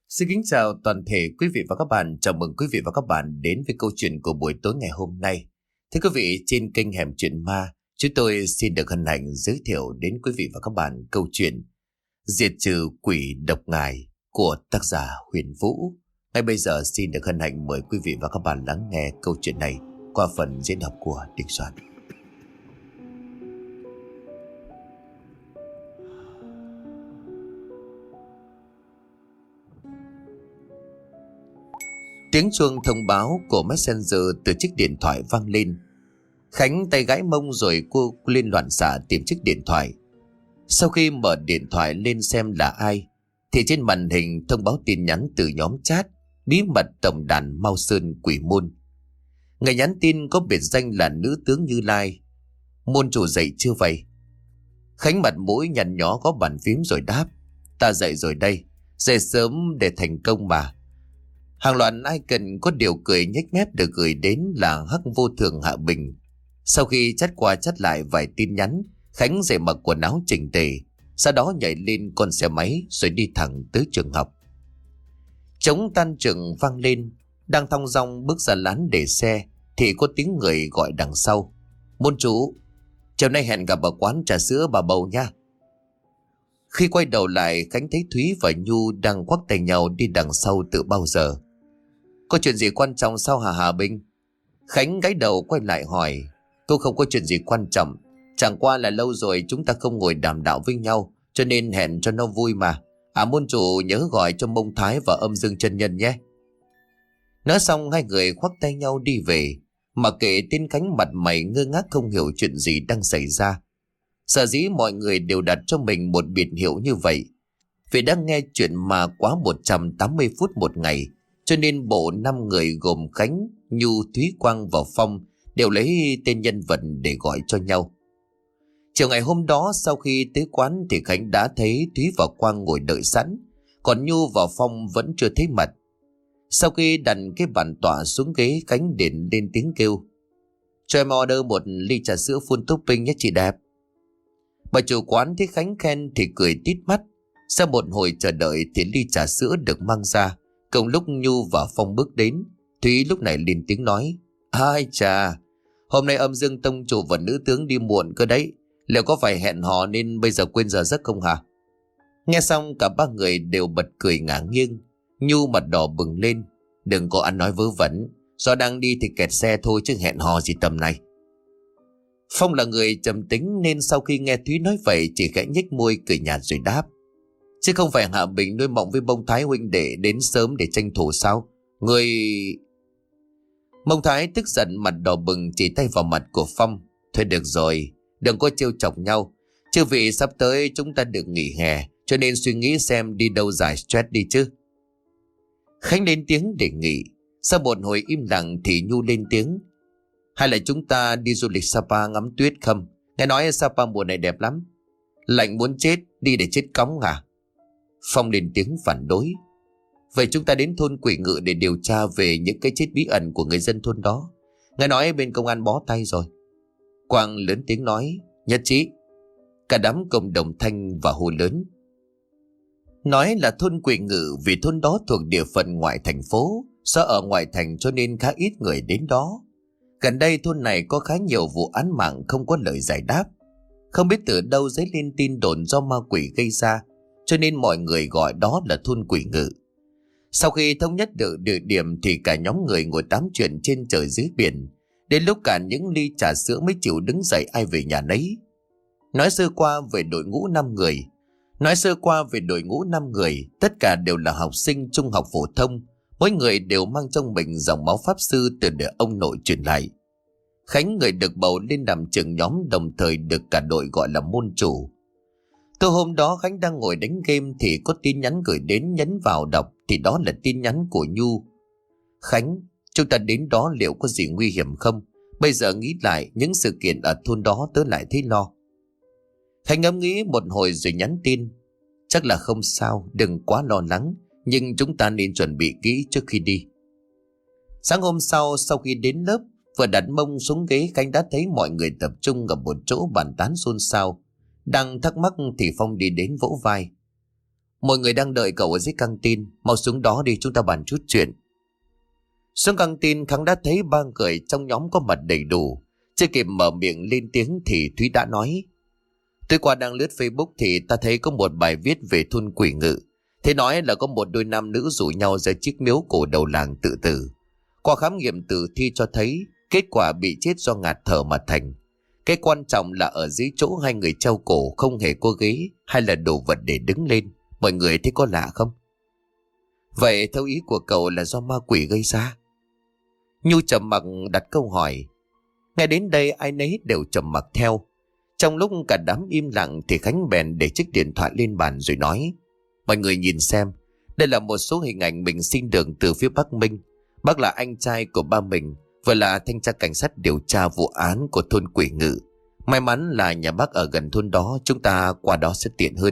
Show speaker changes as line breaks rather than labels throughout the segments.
Xin kính chào toàn thể quý vị và các bạn. Chào mừng quý vị và các bạn đến với câu chuyện của buổi tối ngày hôm nay. Thưa quý vị, trên kênh Hẻm Chuyện Ma, chúng tôi xin được hân hạnh giới thiệu đến quý vị và các bạn câu chuyện Diệt trừ quỷ độc ngài của tác giả Huyền Vũ. Ngay bây giờ xin được hân hạnh mời quý vị và các bạn lắng nghe câu chuyện này qua phần diễn đọc của Đình Soạn. Tiếng chuông thông báo của Messenger từ chiếc điện thoại vang lên. Khánh tay gãi mông rồi cô lên loạn xạ tìm chiếc điện thoại. Sau khi mở điện thoại lên xem là ai, thì trên màn hình thông báo tin nhắn từ nhóm chat bí mật tổng đàn Mao Sơn Quỷ Môn. Người nhắn tin có biệt danh là nữ tướng Như Lai. Môn chủ dậy chưa vậy? Khánh mặt mũi nhăn nhó có bàn phím rồi đáp: Ta dậy rồi đây, dậy sớm để thành công mà. Hàng loạt icon có điều cười nhếch mép được gửi đến là Hắc Vô Thường Hạ Bình. Sau khi chắt qua chắt lại vài tin nhắn, Khánh dậy mặc quần áo chỉnh tề, sau đó nhảy lên con xe máy rồi đi thẳng tới trường học. Trống tan trường vang lên, đang thong dong bước ra lán để xe thì có tiếng người gọi đằng sau: Môn chủ, chiều nay hẹn gặp ở quán trà sữa bà Bầu nha. Khi quay đầu lại, Khánh thấy Thúy và Nhu đang quắc tay nhau đi đằng sau từ bao giờ. Có chuyện gì quan trọng sao hả Hà Bình? Khánh gãi đầu quay lại hỏi. Cô không có chuyện gì quan trọng, chẳng qua là lâu rồi chúng ta không ngồi đàm đạo với nhau, cho nên hẹn cho nó vui mà. Môn chủ nhớ gọi cho Mông Thái và Âm Dương chân nhân nhé. Nói xong hai người khoác tay nhau đi về, mà kệ tên Khánh mặt mày ngơ ngác không hiểu chuyện gì đang xảy ra. Sở dĩ mọi người đều đặt cho mình một biệt hiệu như vậy vì đang nghe chuyện mà quá 180 phút một ngày, cho nên bộ 5 người gồm Khánh, Nhu, Thúy, Quang và Phong đều lấy tên nhân vật để gọi cho nhau. Chiều ngày hôm đó, sau khi tới quán thì Khánh đã thấy Thúy và Quang ngồi đợi sẵn, còn Nhu và Phong vẫn chưa thấy mặt. Sau khi đặt cái bàn tọa xuống ghế, Khánh điện lên tiếng kêu: Cho em order một ly trà sữa full topping nhé chị đẹp. Bà chủ quán thấy Khánh khen thì cười tít mắt. Sau một hồi chờ đợi thì ly trà sữa được mang ra. Cùng lúc Nhu và Phong bước đến, Thúy lúc này lên tiếng nói: Ai chà, hôm nay Âm Dương tông chủ và nữ tướng đi muộn cơ đấy. Liệu có phải hẹn hò nên bây giờ quên giờ giấc không hả? Nghe xong cả ba người đều bật cười ngả nghiêng. Nhu mặt đỏ bừng lên: Đừng có ăn nói vớ vẩn, do đang đi thì kẹt xe thôi chứ hẹn hò gì tầm này. Phong là người trầm tính nên sau khi nghe Thúy nói vậy chỉ khẽ nhếch môi cười nhạt rồi đáp: Chứ không phải Hạ Bình nuôi mộng với Mông Thái huynh đệ đến sớm để tranh thủ sao? Người... Mông Thái tức giận mặt đỏ bừng chỉ tay vào mặt của Phong. Thôi được rồi, đừng có trêu chọc nhau. Chứ vì sắp tới chúng ta được nghỉ hè, cho nên suy nghĩ xem đi đâu giải stress đi chứ. Khánh lên tiếng đề nghị. Sau một hồi im lặng thì Nhu lên tiếng: Hay là chúng ta đi du lịch Sapa ngắm tuyết không? Nghe nói Sapa mùa này đẹp lắm. Lạnh muốn chết, đi để chết cóng à? Phong lên tiếng phản đối: Vậy chúng ta đến thôn Quỷ Ngự để điều tra về những cái chết bí ẩn của người dân thôn đó. Nghe nói bên công an bó tay rồi. Quang lớn tiếng nói: Nhất trí. Cả đám cộng đồng thanh và hô lớn. Nói là thôn Quỷ Ngự vì thôn đó thuộc địa phận ngoại thành phố. Do ở ngoại thành cho nên khá ít người đến đó. Gần đây thôn này có khá nhiều vụ án mạng không có lời giải đáp. Không biết từ đâu dấy lên tin đồn do ma quỷ gây ra, cho nên mọi người gọi đó là thôn Quỷ Ngự. Sau khi thống nhất được địa điểm thì cả nhóm người ngồi tám chuyện trên trời dưới biển. Đến lúc cả những ly trà sữa mới chịu đứng dậy ai về nhà nấy. Nói sơ qua về đội ngũ 5 người, tất cả đều là học sinh trung học phổ thông. Mỗi người đều mang trong mình dòng máu pháp sư từ đời ông nội truyền lại. Khánh, người được bầu lên làm trưởng nhóm, đồng thời được cả đội gọi là môn chủ. Từ hôm đó Khánh đang ngồi đánh game thì có tin nhắn gửi đến, nhấn vào đọc thì đó là tin nhắn của Nhu. Khánh, chúng ta đến đó liệu có gì nguy hiểm không? Bây giờ nghĩ lại những sự kiện ở thôn đó tớ lại thấy lo. Khánh ngẫm nghĩ một hồi rồi nhắn tin: Chắc là không sao, đừng quá lo lắng, nhưng chúng ta nên chuẩn bị kỹ trước khi đi. Sáng hôm sau khi đến lớp, vừa đặt mông xuống ghế, Khánh đã thấy mọi người tập trung ở một chỗ bàn tán xôn xao. Đang thắc mắc thì Phong đi đến vỗ vai: Mọi người đang đợi cậu ở dưới căng tin, mau xuống đó đi, chúng ta bàn chút chuyện. Xuống căng tin, Khang đã thấy ba người trong nhóm có mặt đầy đủ. Chưa kịp mở miệng lên tiếng thì Thúy đã nói: Tối qua đang lướt Facebook thì ta thấy có một bài viết về thôn Quỷ Ngự. Thế nói là có một đôi nam nữ rủ nhau ra chiếc miếu cổ đầu làng tự tử. Qua khám nghiệm tử thi cho thấy kết quả bị chết do ngạt thở mà thành. Cái quan trọng là ở dưới chỗ hai người treo cổ không hề có ghế hay là đồ vật để đứng lên. Mọi người thấy có lạ không? Vậy theo ý của cậu là do ma quỷ gây ra? Nhu trầm mặc đặt câu hỏi. Nghe đến đây ai nấy đều trầm mặc theo. Trong lúc cả đám im lặng thì Khánh bèn để chiếc điện thoại lên bàn rồi nói: Mọi người nhìn xem, đây là một số hình ảnh mình xin được từ phía bác Minh. Bác là anh trai của ba mình, vừa là thanh tra cảnh sát điều tra vụ án của thôn Quỷ Ngự. May mắn là nhà bác ở gần thôn đó, chúng ta qua đó sẽ tiện hơn.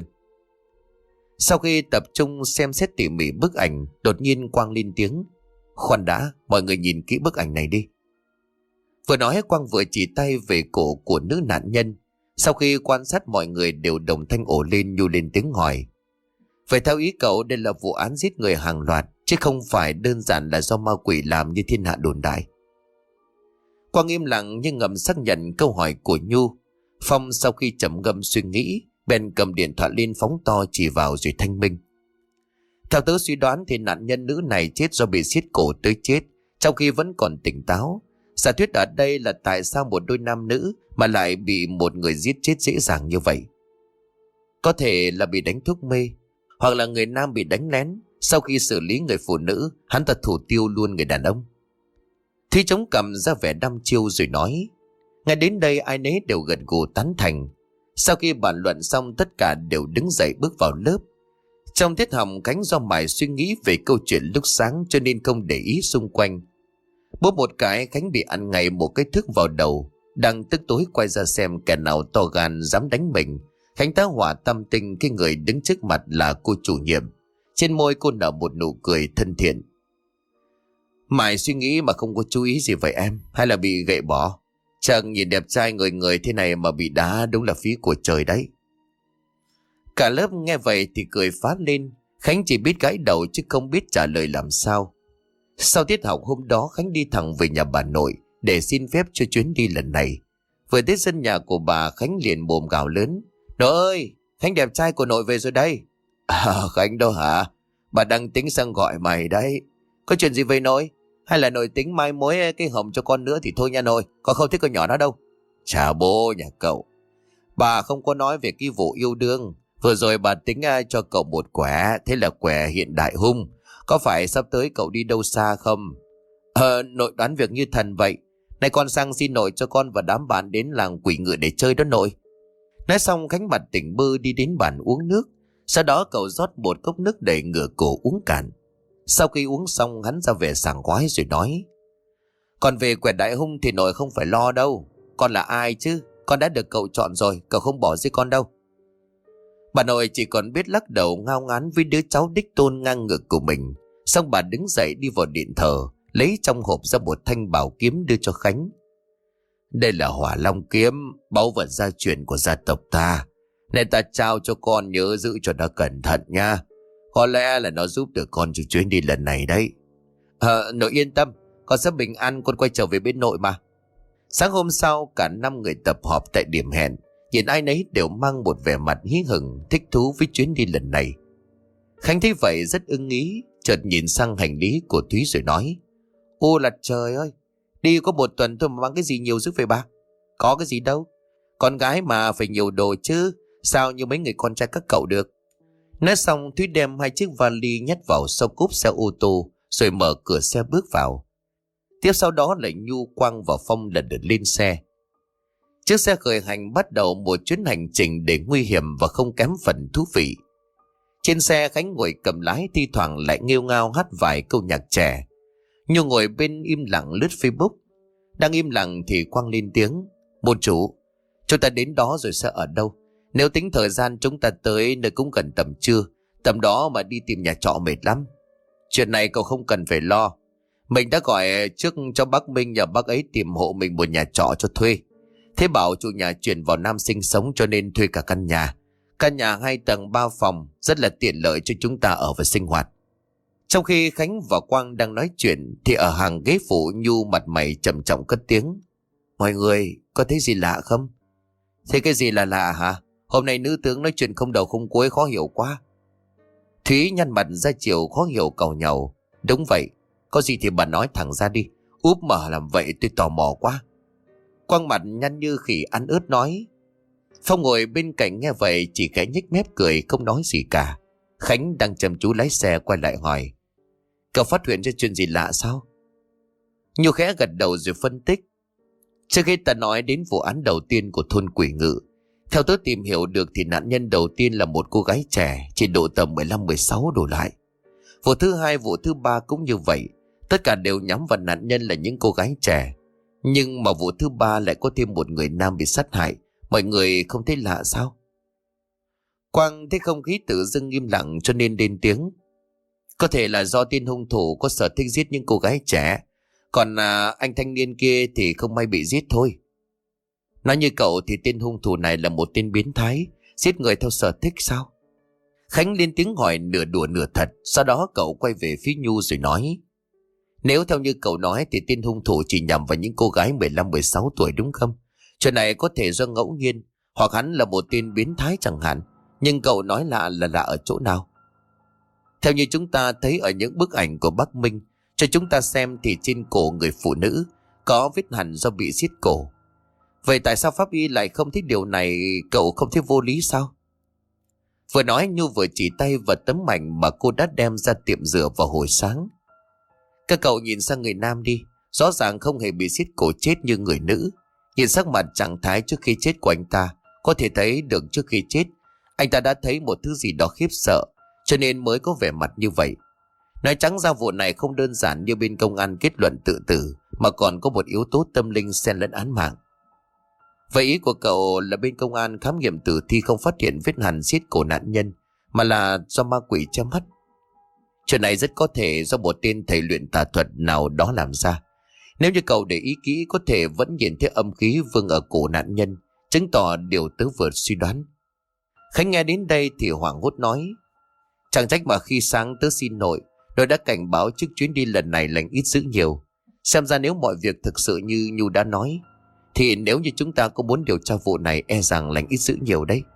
Sau khi tập trung xem xét tỉ mỉ bức ảnh, đột nhiên Quang lên tiếng: Khoan đã, mọi người nhìn kỹ bức ảnh này đi. Vừa nói Quang vừa chỉ tay về cổ của nữ nạn nhân. Sau khi quan sát mọi người đều đồng thanh ồ lên. Nhu lên tiếng hỏi: Vậy theo ý cậu đây là vụ án giết người hàng loạt, chứ không phải đơn giản là do ma quỷ làm như thiên hạ đồn đại? Quang im lặng nhưng ngầm xác nhận câu hỏi của Nhu. Phong sau khi trầm ngâm suy nghĩ, bèn cầm điện thoại lên phóng to chỉ vào rồi thanh minh: Theo tớ suy đoán thì nạn nhân nữ này chết do bị siết cổ tới chết, trong khi vẫn còn tỉnh táo. Giả thuyết ở đây là tại sao một đôi nam nữ mà lại bị một người giết chết dễ dàng như vậy? Có thể là bị đánh thuốc mê, hoặc là người nam bị đánh lén. Sau khi xử lý người phụ nữ, hắn ta thủ tiêu luôn người đàn ông. Thúy chống cằm ra vẻ đăm chiêu rồi nói. Ngay đến đây ai nấy đều gật gù tán thành. Sau khi bàn luận xong, tất cả đều đứng dậy bước vào lớp. Trong tiết học, Khánh do mải suy nghĩ về câu chuyện lúc sáng cho nên không để ý xung quanh. Bố một cái, Khánh bị ăn ngay một cái thước vào đầu. Đang tức tối quay ra xem kẻ nào to gan dám đánh mình. Khánh tá hỏa tâm tình khi người đứng trước mặt là cô chủ nhiệm. Trên môi cô nở một nụ cười thân thiện. Mải suy nghĩ mà không có chú ý gì vậy em, hay là bị gậy bỏ? Chẳng nhìn đẹp trai người người thế này mà bị đá đúng là phí của trời đấy. Cả lớp nghe vậy thì cười phá lên. Khánh chỉ biết gãi đầu chứ không biết trả lời làm sao. Sau tiết học hôm đó, Khánh đi thẳng về nhà bà nội để xin phép cho chuyến đi lần này. Vừa tới sân nhà của bà, Khánh liền mồm gào lớn. Nội ơi, Khánh đẹp trai của nội về rồi đây. Khánh đâu hả? Bà đang tính sang gọi mày đấy. Có chuyện gì vậy nội? Hay là nội tính mai mối cái hồng cho con nữa thì thôi nha nội. Con không thích con nhỏ đó đâu. Chà bố nhà cậu. Bà không có nói về cái vụ yêu đương. Vừa rồi bà tính cho cậu một quẻ. Thế là quẻ hiện đại hung. Có phải sắp tới cậu đi đâu xa không? Nội đoán việc như thần vậy. Này con sang xin nội cho con và đám bạn đến làng Quỷ Ngự để chơi đó nội. Nói xong Khánh mặt tỉnh bơ đi đến bàn uống nước. Sau đó cậu rót một cốc nước đầy ngửa cổ uống cạn. Sau khi uống xong, hắn ra vẻ sảng khoái rồi nói. Còn về quẻ đại hung thì nội không phải lo đâu. Con là ai chứ? Con đã được cậu chọn rồi, cậu không bỏ rơi con đâu. Bà nội chỉ còn biết lắc đầu ngao ngán với đứa cháu đích tôn ngang ngược của mình. Xong bà đứng dậy đi vào điện thờ, lấy trong hộp ra một thanh bảo kiếm đưa cho Khánh. Đây là Hỏa Long kiếm, báu vật gia truyền của gia tộc ta. Nên ta trao cho con, nhớ giữ cho nó cẩn thận nha. Có lẽ là nó giúp được con cho chuyến đi lần này đấy. Nội yên tâm, con sẽ bình an con quay trở về bên nội mà. Sáng hôm sau, cả 5 người tập họp tại điểm hẹn. Nhìn ai nấy đều mang một vẻ mặt hí hửng, thích thú với chuyến đi lần này. Khánh thấy vậy rất ưng ý, chợt nhìn sang hành lý của Thúy rồi nói. Ô là trời ơi, đi có 1 tuần thôi mà mang cái gì nhiều dữ vậy bà? Có cái gì đâu, con gái mà phải nhiều đồ chứ, sao như mấy người con trai các cậu được. Nói xong Thúy đem 2 chiếc vali nhét vào sau cốp xe ô tô rồi mở cửa xe bước vào. Tiếp sau đó là Nhu, Quang và Phong lần lượt lên xe. Chiếc xe khởi hành bắt đầu một chuyến hành trình để nguy hiểm và không kém phần thú vị. Trên xe Khánh ngồi cầm lái, thi thoảng lại nghêu ngao hát vài câu nhạc trẻ. Nhu ngồi bên im lặng lướt Facebook. Đang im lặng thì Quang lên tiếng. Môn chủ, chúng ta đến đó rồi sẽ ở đâu? Nếu tính thời gian chúng ta tới nơi cũng gần tầm trưa. Tầm đó mà đi tìm nhà trọ mệt lắm. Chuyện này cậu không cần phải lo. Mình đã gọi trước cho bác Minh nhờ bác ấy tìm hộ mình một nhà trọ cho thuê. Thế bảo chủ nhà chuyển vào Nam sinh sống cho nên thuê cả căn nhà. Căn nhà 2 tầng 3 phòng rất là tiện lợi cho chúng ta ở và sinh hoạt. Trong khi Khánh và Quang đang nói chuyện thì ở hàng ghế phụ Nhu mặt mày trầm trọng cất tiếng. Mọi người có thấy gì lạ không? Thế cái gì là lạ hả? Hôm nay nữ tướng nói chuyện không đầu không cuối, khó hiểu quá. Thúy nhăn mặt ra chiều khó hiểu càu nhàu. Đúng vậy, có gì thì bà nói thẳng ra đi. Úp mở làm vậy tôi tò mò quá. Quang mặt nhăn như khỉ ăn ớt nói. Phong ngồi bên cạnh nghe vậy chỉ khẽ nhếch mép cười không nói gì cả. Khánh đang chăm chú lái xe quay lại hỏi. Cậu phát hiện ra chuyện gì lạ sao? Nhu khẽ gật đầu rồi phân tích. Trước khi ta nói đến vụ án đầu tiên của thôn Quỷ Ngự, theo tớ tìm hiểu được thì nạn nhân đầu tiên là một cô gái trẻ chỉ độ tầm 15-16 đổ lại. Vụ thứ hai, vụ thứ ba cũng như vậy. Tất cả đều nhắm vào nạn nhân là những cô gái trẻ. Nhưng mà vụ thứ ba lại có thêm một người nam bị sát hại. Mọi người không thấy lạ sao? Quang thấy không khí tự dưng im lặng cho nên lên tiếng. Có thể là do tên hung thủ có sở thích giết những cô gái trẻ. Còn anh thanh niên kia thì không may bị giết thôi. Nói như cậu thì tên hung thủ này là một tên biến thái, giết người theo sở thích sao? Khánh lên tiếng hỏi nửa đùa nửa thật. Sau đó cậu quay về phía Nhu rồi nói. Nếu theo như cậu nói thì tên hung thủ chỉ nhằm vào những cô gái 15-16 tuổi đúng không? Chuyện này có thể do ngẫu nhiên, hoặc hắn là một tên biến thái chẳng hạn. Nhưng cậu nói lạ là lạ ở chỗ nào? Theo như chúng ta thấy ở những bức ảnh của Bắc Minh cho chúng ta xem thì trên cổ người phụ nữ có vết hằn do bị giết cổ. Vậy tại sao pháp y lại không thấy điều này? Cậu không thấy vô lý sao? Vừa nói Nhu vừa chỉ tay vào tấm ảnh mà cô đã đem ra tiệm rửa vào hồi sáng. Các cậu nhìn sang người nam đi. Rõ ràng không hề bị giết cổ chết như người nữ. Nhìn sắc mặt trạng thái trước khi chết của anh ta, có thể thấy được trước khi chết anh ta đã thấy một thứ gì đó khiếp sợ, cho nên mới có vẻ mặt như vậy. Nói trắng ra vụ này không đơn giản như bên công an kết luận tự tử, mà còn có một yếu tố tâm linh xen lẫn án mạng. Vậy ý của cậu là bên công an khám nghiệm tử thi không phát hiện vết hằn xiết cổ nạn nhân, mà là do ma quỷ che mắt? Chuyện này rất có thể do một tên thầy luyện tà thuật nào đó làm ra. Nếu như cậu để ý kỹ có thể vẫn nhìn thấy âm khí vương ở cổ nạn nhân, chứng tỏ điều tớ vừa suy đoán. Khánh nghe đến đây thì hoảng hốt nói. Chẳng trách mà khi sáng tớ xin nội đã cảnh báo trước chuyến đi lần này lành ít dữ nhiều. Xem ra nếu mọi việc thực sự như Nhu đã nói, thì nếu như chúng ta có muốn điều tra vụ này e rằng lành ít dữ nhiều đấy.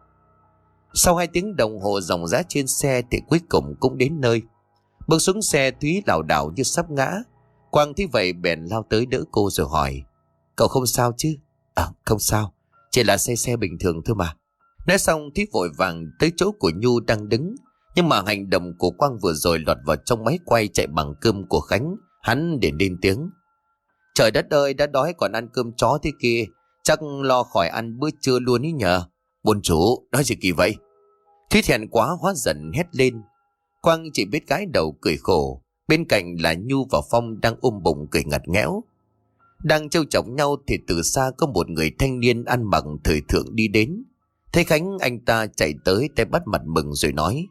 Sau 2 tiếng đồng hồ ròng rã trên xe thì cuối cùng cũng đến nơi. Bước xuống xe Thúy lảo đảo như sắp ngã. Quang thấy vậy bèn lao tới đỡ cô rồi hỏi. Cậu không sao chứ? Không sao, chỉ là xe bình thường thôi mà. Nói xong Thúy vội vàng tới chỗ của Nhu đang đứng. Nhưng mà hành động của Quang vừa rồi lọt vào trong máy quay chạy bằng cơm của Khánh. Hắn để lên tiếng. Trời đất ơi, đã đói còn ăn cơm chó thế kia, chắc lo khỏi ăn bữa trưa luôn ý nhờ. Buồn chủ, nói gì kỳ vậy? Thúy thẹn quá hóa giận hét lên. Quang chỉ biết gãi đầu cười khổ. Bên cạnh là Nhu và Phong đang ôm bụng cười ngặt nghẽo. Đang trêu chọc nhau thì từ xa có một người thanh niên ăn mặc thời thượng đi đến. Thấy Khánh anh ta chạy tới tay bắt mặt mừng rồi nói.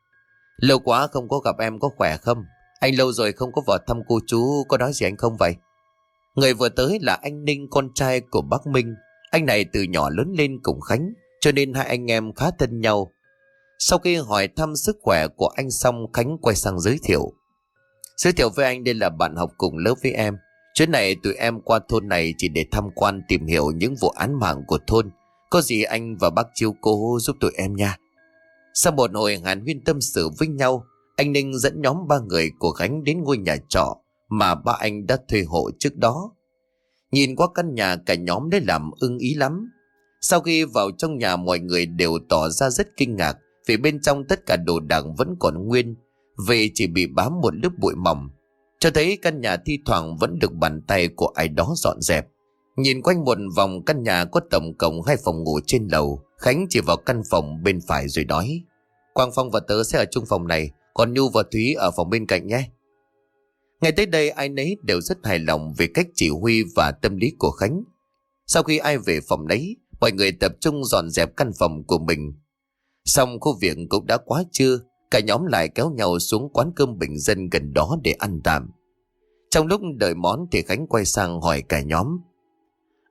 Lâu quá không có gặp em, có khỏe không? Anh lâu rồi không có vào thăm cô chú, có nói gì anh không vậy? Người vừa tới là anh Ninh, con trai của bác Minh. Anh này từ nhỏ lớn lên cùng Khánh, cho nên hai anh em khá thân nhau. Sau khi hỏi thăm sức khỏe của anh xong, Khánh quay sang giới thiệu. Giới thiệu với anh đây là bạn học cùng lớp với em. Chuyến này tụi em qua thôn này chỉ để tham quan tìm hiểu những vụ án mạng của thôn. Có gì anh và bác chiếu cố giúp tụi em nha. Sau một hồi hàn huyên tâm sự với nhau, anh Ninh dẫn nhóm 3 người của Khánh đến ngôi nhà trọ mà ba anh đã thuê hộ trước đó. Nhìn qua căn nhà cả nhóm đã làm ưng ý lắm. Sau khi vào trong nhà mọi người đều tỏ ra rất kinh ngạc vì bên trong tất cả đồ đạc vẫn còn nguyên, vì chỉ bị bám một lớp bụi mỏng, cho thấy căn nhà thi thoảng vẫn được bàn tay của ai đó dọn dẹp. Nhìn quanh một vòng căn nhà có tổng cộng 2 phòng ngủ trên lầu. Khánh chỉ vào căn phòng bên phải rồi nói. Quang, Phong và tớ sẽ ở chung phòng này, còn Nhu và Thúy ở phòng bên cạnh nhé. Ngay tới đây ai nấy đều rất hài lòng về cách chỉ huy và tâm lý của Khánh. Sau khi ai về phòng nấy, mọi người tập trung dọn dẹp căn phòng của mình. Xong khu việc cũng đã quá trưa, cả nhóm lại kéo nhau xuống quán cơm bình dân gần đó để ăn tạm. Trong lúc đợi món thì Khánh quay sang hỏi cả nhóm.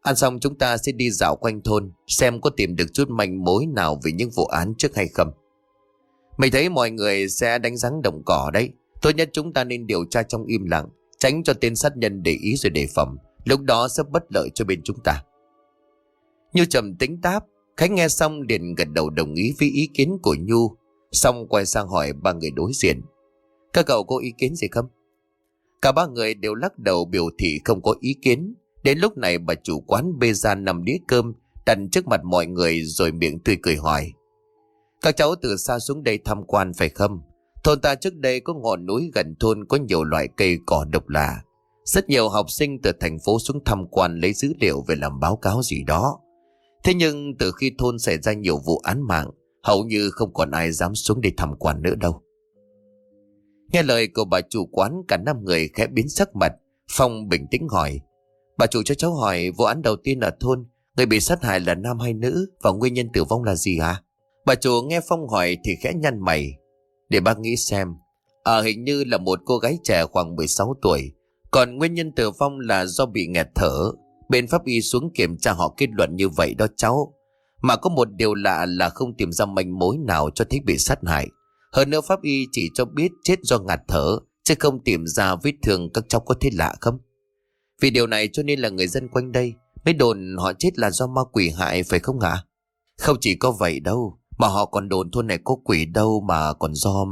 Ăn xong chúng ta sẽ đi dạo quanh thôn, xem có tìm được chút manh mối nào về những vụ án trước hay không. Mày thấy mọi người sẽ đánh rắn động cỏ đấy. Tốt nhất chúng ta nên điều tra trong im lặng, tránh cho tên sát nhân để ý rồi đề phòng. Lúc đó sẽ bất lợi cho bên chúng ta. Nhu trầm tính đáp. Khánh nghe xong liền gật đầu đồng ý với ý kiến của Nhu. Xong quay sang hỏi ba người đối diện: các cậu có ý kiến gì không? Cả ba người đều lắc đầu biểu thị không có ý kiến. Đến lúc này bà chủ quán bê ra 5 đĩa cơm đặt trước mặt mọi người, rồi miệng tươi cười hỏi: các cháu từ xa xuống đây tham quan phải không? Thôn ta trước đây có ngọn núi gần thôn, có nhiều loại cây cỏ độc lạ. Rất nhiều học sinh từ thành phố xuống tham quan lấy dữ liệu về làm báo cáo gì đó. Thế nhưng từ khi thôn xảy ra nhiều vụ án mạng, hầu như không còn ai dám xuống đây tham quan nữa đâu. Nghe lời của bà chủ quán, cả 5 người khẽ biến sắc mặt. Phong bình tĩnh hỏi: bà chủ, cho cháu hỏi, vụ án đầu tiên ở thôn, người bị sát hại là nam hay nữ, và nguyên nhân tử vong là gì hả? Bà chủ nghe Phong hỏi thì khẽ nhăn mày. Để bác nghĩ xem. Hình như là một cô gái trẻ khoảng 16 tuổi. Còn nguyên nhân tử vong là do bị nghẹt thở. Bên pháp y xuống kiểm tra họ kết luận như vậy đó cháu. Mà có một điều lạ là không tìm ra manh mối nào cho thấy bị sát hại. Hơn nữa pháp y chỉ cho biết chết do ngạt thở, chứ không tìm ra vết thương. Các cháu có thấy lạ không? Vì điều này cho nên là người dân quanh đây mới đồn họ chết là do ma quỷ hại, phải không ạ? Không chỉ có vậy đâu, mà họ còn đồn thôn này có quỷ đâu mà còn do...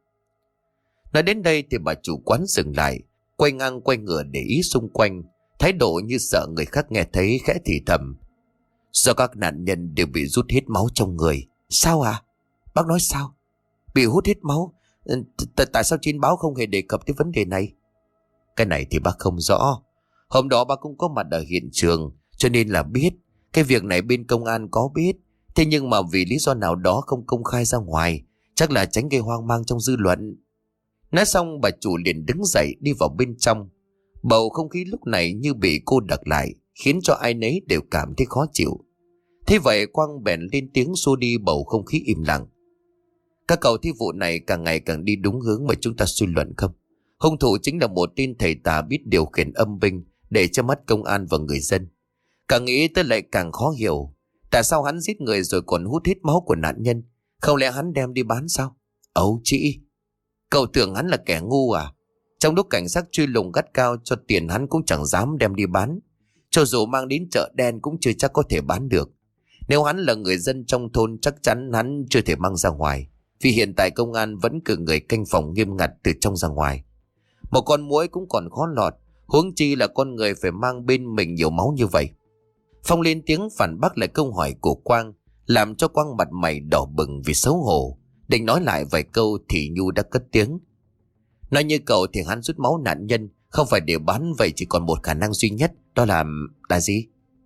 Nói đến đây thì bà chủ quán dừng lại, quay ngang quay ngửa để ý xung quanh, thái độ như sợ người khác nghe thấy, khẽ thì thầm: do các nạn nhân đều bị rút hết máu trong người. Sao à? Bác nói sao? Bị hút hết máu? Tại sao trên báo không hề đề cập tới vấn đề này? Cái này thì bác không rõ. Hôm đó bác cũng có mặt ở hiện trường, cho nên là biết. Cái việc này bên công an có biết, thế nhưng mà vì lý do nào đó không công khai ra ngoài, chắc là tránh gây hoang mang trong dư luận. Nói xong bà chủ liền đứng dậy đi vào bên trong. Bầu không khí lúc này như bị cô đặc lại, khiến cho ai nấy đều cảm thấy khó chịu. Thế vậy Quang bèn lên tiếng xua đi bầu không khí im lặng: các cậu thấy vụ này càng ngày càng đi đúng hướng mà chúng ta suy luận không? Hung thủ chính là một tên thầy tà biết điều khiển âm binh để cho mắt công an và người dân. Càng nghĩ tới lại càng khó hiểu. Tại sao hắn giết người rồi còn hút hết máu của nạn nhân? Không lẽ hắn đem đi bán sao? Âu chị, cậu tưởng hắn là kẻ ngu à? Trong lúc cảnh sát truy lùng gắt cao cho tiền, hắn cũng chẳng dám đem đi bán. Cho dù mang đến chợ đen cũng chưa chắc có thể bán được. Nếu hắn là người dân trong thôn, chắc chắn hắn chưa thể mang ra ngoài, vì hiện tại công an vẫn cử người canh phòng nghiêm ngặt từ trong ra ngoài. Một con muỗi cũng còn khó lọt, huống chi là con người phải mang bên mình nhiều máu như vậy. Phong lên tiếng phản bác lại câu hỏi của Quang, làm cho Quang mặt mày đỏ bừng vì xấu hổ. Định nói lại vài câu thì Nhu đã cất tiếng: nói như cậu thì hắn rút máu nạn nhân không phải để bán, vậy chỉ còn một khả năng duy nhất, đó là gì?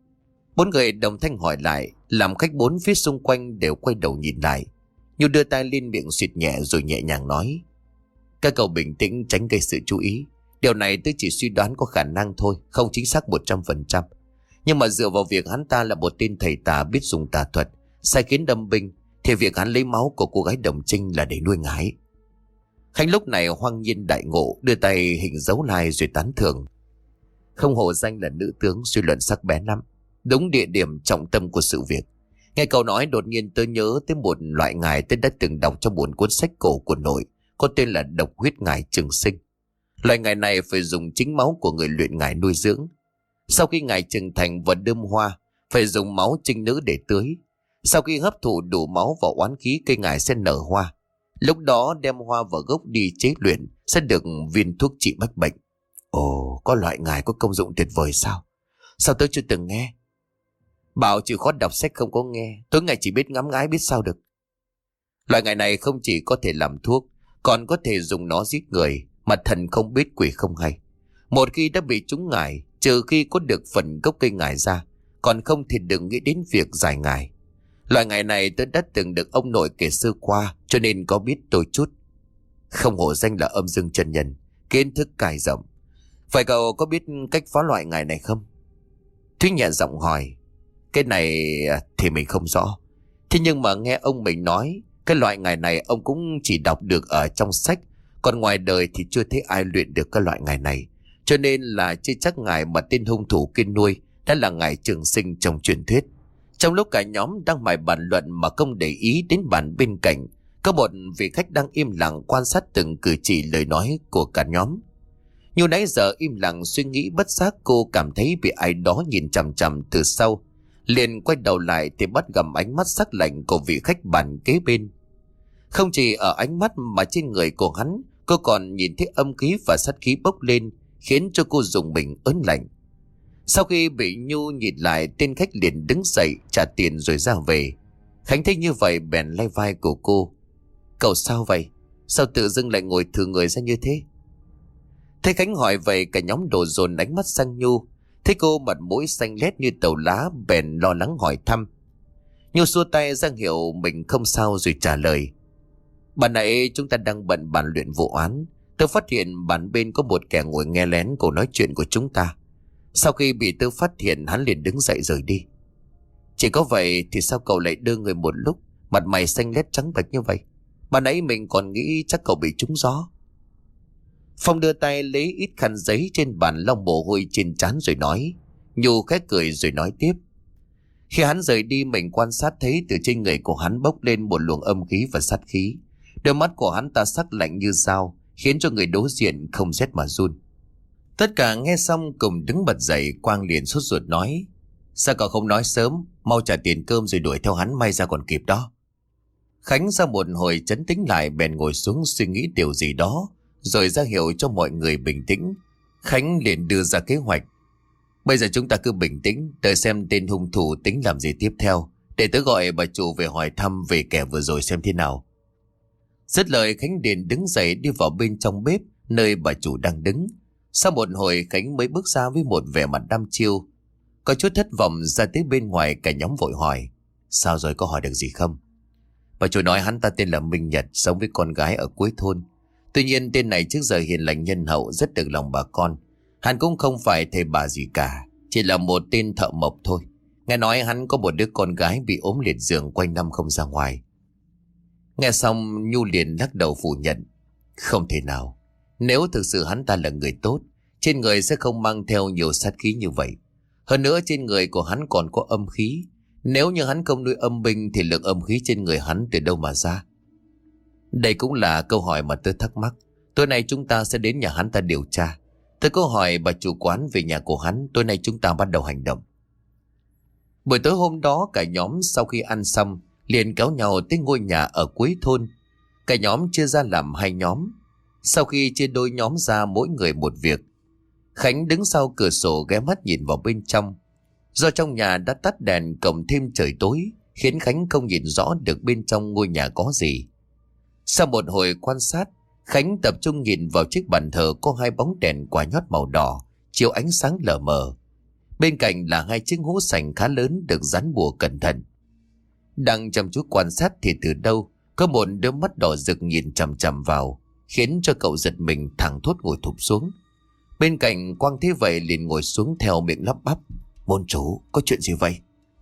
4 người đồng thanh hỏi lại, làm khách 4 phía xung quanh đều quay đầu nhìn lại. Nhu đưa tay lên miệng xịt nhẹ rồi nhẹ nhàng nói: các cậu bình tĩnh, tránh gây sự chú ý. Điều này tôi chỉ suy đoán có khả năng thôi, không chính xác 100%. Nhưng mà dựa vào việc hắn ta là một tên thầy tà biết dùng tà thuật, sai khiến đâm binh, thì việc hắn lấy máu của cô gái Đồng Trinh là để nuôi ngái. Khánh lúc này hoang nhiên đại ngộ, đưa tay hình dấu lại rồi tán thưởng: không hổ danh là nữ tướng, suy luận sắc bén lắm. Đúng địa điểm trọng tâm của sự việc. Nghe cậu nói đột nhiên tôi nhớ tới một loại ngải tôi đã từng đọc trong một cuốn sách cổ của nội, có tên là độc huyết ngải trường sinh. Loại ngải này phải dùng chính máu của người luyện ngải nuôi dưỡng. Sau khi ngải trưởng thành và đơm hoa, phải dùng máu trinh nữ để tưới. Sau khi hấp thụ đủ máu vào oán khí, cây ngải sẽ nở hoa. Lúc đó đem hoa và gốc đi chế luyện, sẽ được viên thuốc trị bách bệnh. Ồ, có loại ngải có công dụng tuyệt vời sao? Sao tôi chưa từng nghe? Bảo chịu khó đọc sách không có nghe, tối ngày chỉ biết ngắm ngái biết sao được. Loại ngải này không chỉ có thể làm thuốc, còn có thể dùng nó giết người, mà thần không biết quỷ không hay. Một khi đã bị trúng ngải, trừ khi có được phần gốc cây ngải ra, còn không thì đừng nghĩ đến việc giải ngải. Loại ngải này tôi đã từng được ông nội kể sơ qua, cho nên có biết đôi chút. Không hổ danh là âm dương chân nhân, kiến thức cài rộng. Vậy cậu có biết cách phá loại ngải này không? Thúy nhẹ giọng hỏi: cái này thì mình không rõ. Thế nhưng mà nghe ông mình nói, cái loại ngải này ông cũng chỉ đọc được ở trong sách, còn ngoài đời thì chưa thấy ai luyện được cái loại ngải này. Cho nên là chưa chắc ngải mà tên hung thủ kia nuôi đã là ngài trường sinh trong truyền thuyết. Trong lúc cả nhóm đang mải bàn luận mà không để ý đến bàn bên cạnh, có một vị khách đang im lặng quan sát từng cử chỉ lời nói của cả nhóm. Nhu nãy giờ im lặng suy nghĩ, bất giác cô cảm thấy bị ai đó nhìn chằm chằm từ sau. Liền quay đầu lại thì bắt gặp ánh mắt sắc lạnh của vị khách bàn kế bên. Không chỉ ở ánh mắt mà trên người của hắn, cô còn nhìn thấy âm khí và sát khí bốc lên, khiến cho cô rùng mình ớn lạnh. Sau khi bị Nhu nhìn lại, tên khách liền đứng dậy trả tiền rồi ra về. Khánh thấy như vậy bèn lay vai của cô. Cậu sao vậy? Sao tự dưng lại ngồi thừ người ra như thế? Thấy Khánh hỏi vậy, cả nhóm đổ dồn ánh mắt sang Nhu. Thấy cô mặt mũi xanh lét như tàu lá, bèn lo lắng hỏi thăm. Nhu xua tay ra hiệu mình không sao rồi trả lời. Ban nãy chúng ta đang bận bàn luyện vụ án. Tôi phát hiện bàn bên có một kẻ ngồi nghe lén cuộc nói chuyện của chúng ta. Sau khi bị tôi phát hiện, hắn liền đứng dậy rời đi. Chỉ có vậy thì sao cậu lại đưa người một lúc, mặt mày xanh lét trắng bệch như vậy? Ban nãy mình còn nghĩ chắc cậu bị trúng gió. Phong đưa tay lấy ít khăn giấy trên bàn lau mồ hôi trên trán rồi nói. Nhu khẽ cười rồi nói tiếp. Khi hắn rời đi, mình quan sát thấy từ trên người của hắn bốc lên một luồng âm khí và sát khí. Đôi mắt của hắn ta sắc lạnh như dao, khiến cho người đối diện không rét mà run. Tất cả nghe xong cùng đứng bật dậy. Quang liền sốt ruột nói. Sao cậu không nói sớm, mau trả tiền cơm rồi đuổi theo hắn, may ra còn kịp đó. Khánh sau một hồi trấn tĩnh lại, bèn ngồi xuống suy nghĩ điều gì đó, rồi ra hiệu cho mọi người bình tĩnh. Khánh liền đưa ra kế hoạch. Bây giờ chúng ta cứ bình tĩnh, đợi xem tên hung thủ tính làm gì tiếp theo, để tớ gọi bà chủ về hỏi thăm về kẻ vừa rồi xem thế nào. Dứt lời, Khánh liền đứng dậy đi vào bên trong bếp, nơi bà chủ đang đứng. Sau một hồi, Khánh mới bước ra với một vẻ mặt đăm chiêu. Có chút thất vọng ra tới bên ngoài, cả nhóm vội hỏi. Sao rồi, có hỏi được gì không? Bà chủ nói hắn ta tên là Minh Nhật, sống với con gái ở cuối thôn. Tuy nhiên tên này trước giờ hiền lành nhân hậu, rất được lòng bà con. Hắn cũng không phải thầy bà gì cả, chỉ là một tên thợ mộc thôi. Nghe nói hắn có một đứa con gái bị ốm liệt giường, quanh năm không ra ngoài. Nghe xong, Nhu liền lắc đầu phủ nhận. Không thể nào. Nếu thực sự hắn ta là người tốt, trên người sẽ không mang theo nhiều sát khí như vậy. Hơn nữa trên người của hắn còn có âm khí. Nếu như hắn không nuôi âm binh thì lượng âm khí trên người hắn từ đâu mà ra? Đây cũng là câu hỏi mà tôi thắc mắc. Tối nay chúng ta sẽ đến nhà hắn ta điều tra. Tôi có hỏi bà chủ quán về nhà của hắn. Tối nay chúng ta bắt đầu hành động. Buổi tối hôm đó, cả nhóm sau khi ăn xong liền kéo nhau tới ngôi nhà ở cuối thôn. Cả nhóm chia ra làm hai nhóm. Sau khi chia đôi nhóm ra, mỗi người một việc, Khánh đứng sau cửa sổ ghé mắt nhìn vào bên trong. Do trong nhà đã tắt đèn cộng thêm trời tối, khiến Khánh không nhìn rõ được bên trong ngôi nhà có gì. Sau một hồi quan sát, Khánh tập trung nhìn vào chiếc bàn thờ có hai bóng đèn quả nhót màu đỏ chiếu ánh sáng lờ mờ. Bên cạnh là hai chiếc hũ sành khá lớn được dán bùa cẩn thận. Đang chăm chú quan sát thì từ đâu có một đôi mắt đỏ rực nhìn chằm chằm vào, khiến cho cậu giật mình thẳng thốt ngồi thụp xuống. Bên cạnh Quang thấy vậy liền ngồi xuống theo miệng lắp bắp. Môn chủ, có chuyện gì vậy?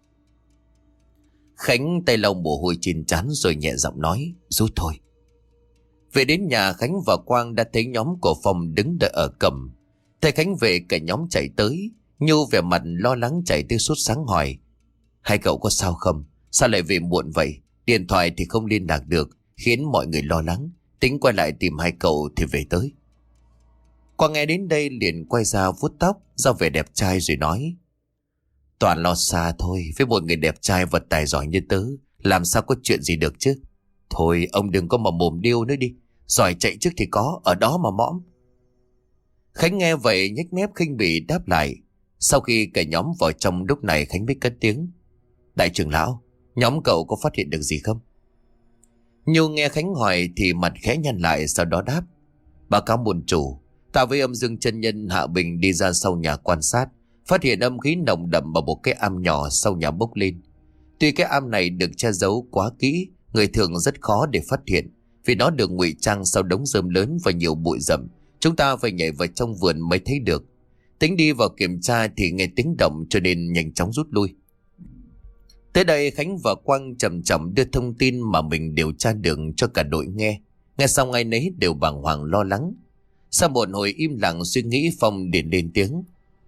Khánh tay lau mồ hôi trên trán rồi nhẹ giọng nói. Rút thôi. Về đến nhà, Khánh và Quang đã thấy nhóm của Phong đứng đợi ở cổng. Thấy Khánh về, cả nhóm chạy tới. Nhu vẻ mặt lo lắng chạy tới sốt sáng hỏi. Hai cậu có sao không? Sao lại về muộn vậy? Điện thoại thì không liên lạc được, khiến mọi người lo lắng. Tính quay lại tìm hai cậu thì về tới. Quang nghe đến đây liền quay ra vuốt tóc, ra vẻ đẹp trai rồi nói. Toàn lo xa thôi, với một người đẹp trai vật tài giỏi như tớ, làm sao có chuyện gì được chứ? Thôi ông đừng có mà mồm điêu nữa đi. Giỏi chạy trước thì có, ở đó mà mõm. Khánh nghe vậy nhếch mép khinh bỉ đáp lại. Sau khi cả nhóm vào trong, lúc này Khánh mới cất tiếng. Đại trưởng lão, nhóm cậu có phát hiện được gì không? Nhu nghe Khánh hỏi thì mặt khẽ nhăn lại, sau đó đáp. Báo cáo môn chủ, ta với âm dương chân nhân Hạ Bình đi ra sau nhà quan sát, phát hiện âm khí nồng đậm ở một cái am nhỏ sau nhà bốc lên. Tuy cái am này được che giấu quá kỹ, người thường rất khó để phát hiện, vì nó được ngụy trang sau đống rơm lớn và nhiều bụi rậm. Chúng ta phải nhảy vào trong vườn mới thấy được. Tính đi vào kiểm tra thì nghe tiếng động, cho nên nhanh chóng rút lui. Tới đây Khánh và Quang chậm chậm đưa thông tin mà mình điều tra được cho cả đội nghe. Nghe xong ai nấy đều bàng hoàng lo lắng. Sau một hồi im lặng suy nghĩ, Phong liền lên tiếng.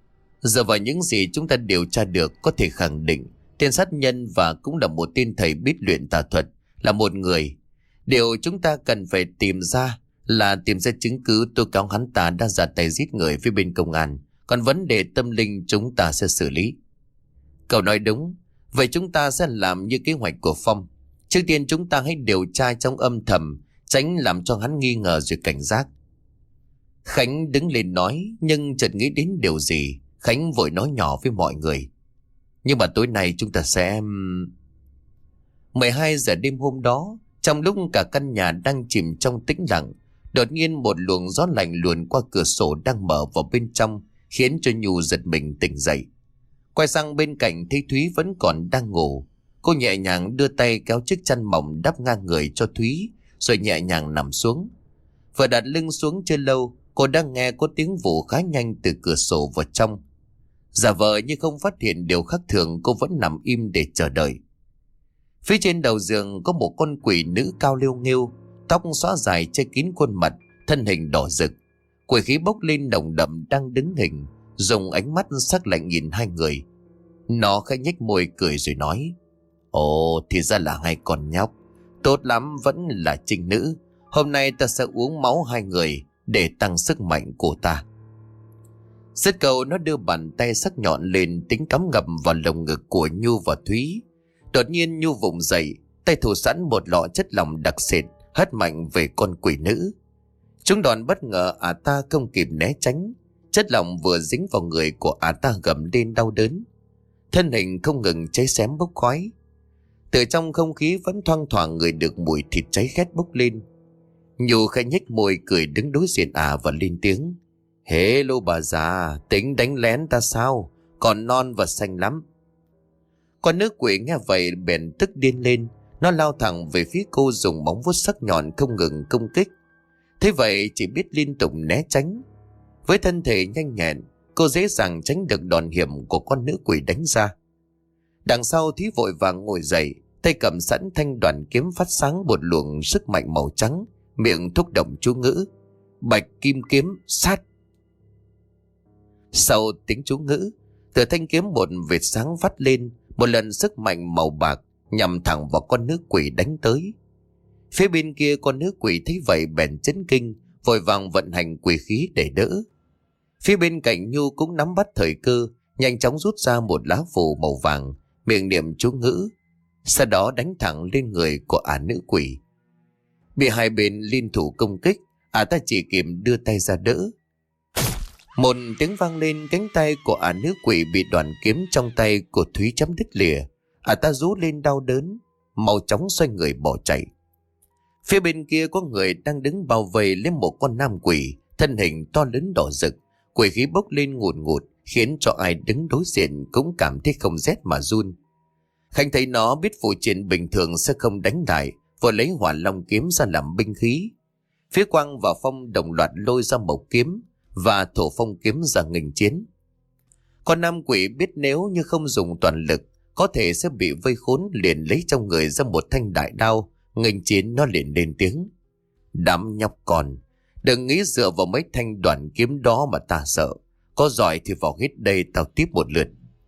Dựa vào những gì chúng ta điều tra được, có thể khẳng định tên sát nhân và cũng là một tên thầy biết luyện tà thuật là một người. Điều chúng ta cần phải tìm ra là tìm ra chứng cứ tố cáo hắn ta đã ra tay giết người với bên công an. Còn vấn đề tâm linh chúng ta sẽ xử lý. Cậu nói đúng. Vậy chúng ta sẽ làm như kế hoạch của Phong. Trước tiên chúng ta hãy điều tra trong âm thầm, tránh làm cho hắn nghi ngờ rồi cảnh giác. Khánh đứng lên nói, nhưng chợt nghĩ đến điều gì. Khánh vội nói nhỏ với mọi người: nhưng mà tối nay chúng ta sẽ... 12 giờ đêm hôm đó, trong lúc cả căn nhà đang chìm trong tĩnh lặng, đột nhiên một luồng gió lạnh luồn qua cửa sổ đang mở vào bên trong, khiến cho Nhu giật mình tỉnh dậy. Quay sang bên cạnh thấy Thúy vẫn còn đang ngủ. Cô nhẹ nhàng đưa tay kéo chiếc chăn mỏng đắp ngang người cho Thúy, rồi nhẹ nhàng nằm xuống. Vừa đặt lưng xuống chưa lâu, cô đang nghe có tiếng vù khá nhanh từ cửa sổ vào trong. Giả vờ như không phát hiện điều khác thường, cô vẫn nằm im để chờ đợi. Phía trên đầu giường có một con quỷ nữ cao liêu nghêu, tóc xõa dài che kín khuôn mặt, thân hình đỏ rực. Quỷ khí bốc lên nồng đậm đang đứng hình, dùng ánh mắt sắc lạnh nhìn hai người. Nó khẽ nhếch môi cười rồi nói: ồ, thì ra là hai con nhóc. Tốt lắm, vẫn là trinh nữ. Hôm nay ta sẽ uống máu hai người để tăng sức mạnh của ta. Dứt câu, nó đưa bàn tay sắc nhọn lên, tính cắm ngập vào lồng ngực của Nhu và Thúy. Đột nhiên Nhu vùng dậy, tay thủ sẵn một lọ chất lỏng đặc sệt, hất mạnh về con quỷ nữ. Chúng đòn bất ngờ, ta không kịp né tránh. Chất lỏng vừa dính vào người của ta gầm lên đau đớn. Thân hình không ngừng cháy xém bốc khói. Từ trong không khí vẫn thoang thoảng ngửi được mùi thịt cháy khét bốc lên. Nhu khẽ nhếch môi cười đứng đối diện và lên tiếng: hello bà già, tính đánh lén ta sao? Còn non và xanh lắm. Con nữ quỷ nghe vậy bèn tức điên lên. Nó lao thẳng về phía cô, dùng móng vuốt sắc nhọn không ngừng công kích. Thế vậy chỉ biết liên tục né tránh. Với thân thể nhanh nhẹn, cô dễ dàng tránh được đòn hiểm của con nữ quỷ đánh ra. Đằng sau Thúy vội vàng ngồi dậy, tay cầm sẵn thanh đoàn kiếm phát sáng một luồng sức mạnh màu trắng, miệng thúc động chú ngữ: bạch kim kiếm sát. Sau tiếng chú ngữ, từ thanh kiếm một vệt sáng vắt lên, một lần sức mạnh màu bạc nhằm thẳng vào con nữ quỷ đánh tới. Phía bên kia con nữ quỷ thấy vậy bèn chấn kinh, vội vàng vận hành quỷ khí để đỡ. Phía bên cạnh Nhu cũng nắm bắt thời cơ, nhanh chóng rút ra một lá phù màu vàng, miệng niệm chú ngữ, sau đó đánh thẳng lên người của nữ quỷ. Bị hai bên liên thủ công kích, ta chỉ kịp đưa tay ra đỡ. Một tiếng vang lên, cánh tay của nữ quỷ bị đoàn kiếm trong tay của Thúy chấm đứt lìa. Ta rú lên đau đớn, mau chóng xoay người bỏ chạy. Phía bên kia có người đang đứng bao vây lên một con nam quỷ, thân hình to lớn đỏ rực, quỷ khí bốc lên ngùn ngụt, khiến cho ai đứng đối diện cũng cảm thấy không rét mà run. Khanh thấy nó biết phụ triện bình thường sẽ không đánh lại, vội lấy hỏa long kiếm ra làm binh khí. Phía Quang và Phong đồng loạt lôi ra mộc kiếm và thổ phong kiếm ra nghênh chiến. Con nam quỷ biết nếu như không dùng toàn lực, có thể sẽ bị vây khốn, liền lấy trong người ra một thanh đại đao, nghênh chiến. Nó liền lên tiếng: đám nhóc con, đừng nghĩ dựa vào mấy thanh đoàn kiếm đó mà ta sợ. Có giỏi thì vào hết đây, tao tiếp một lượt.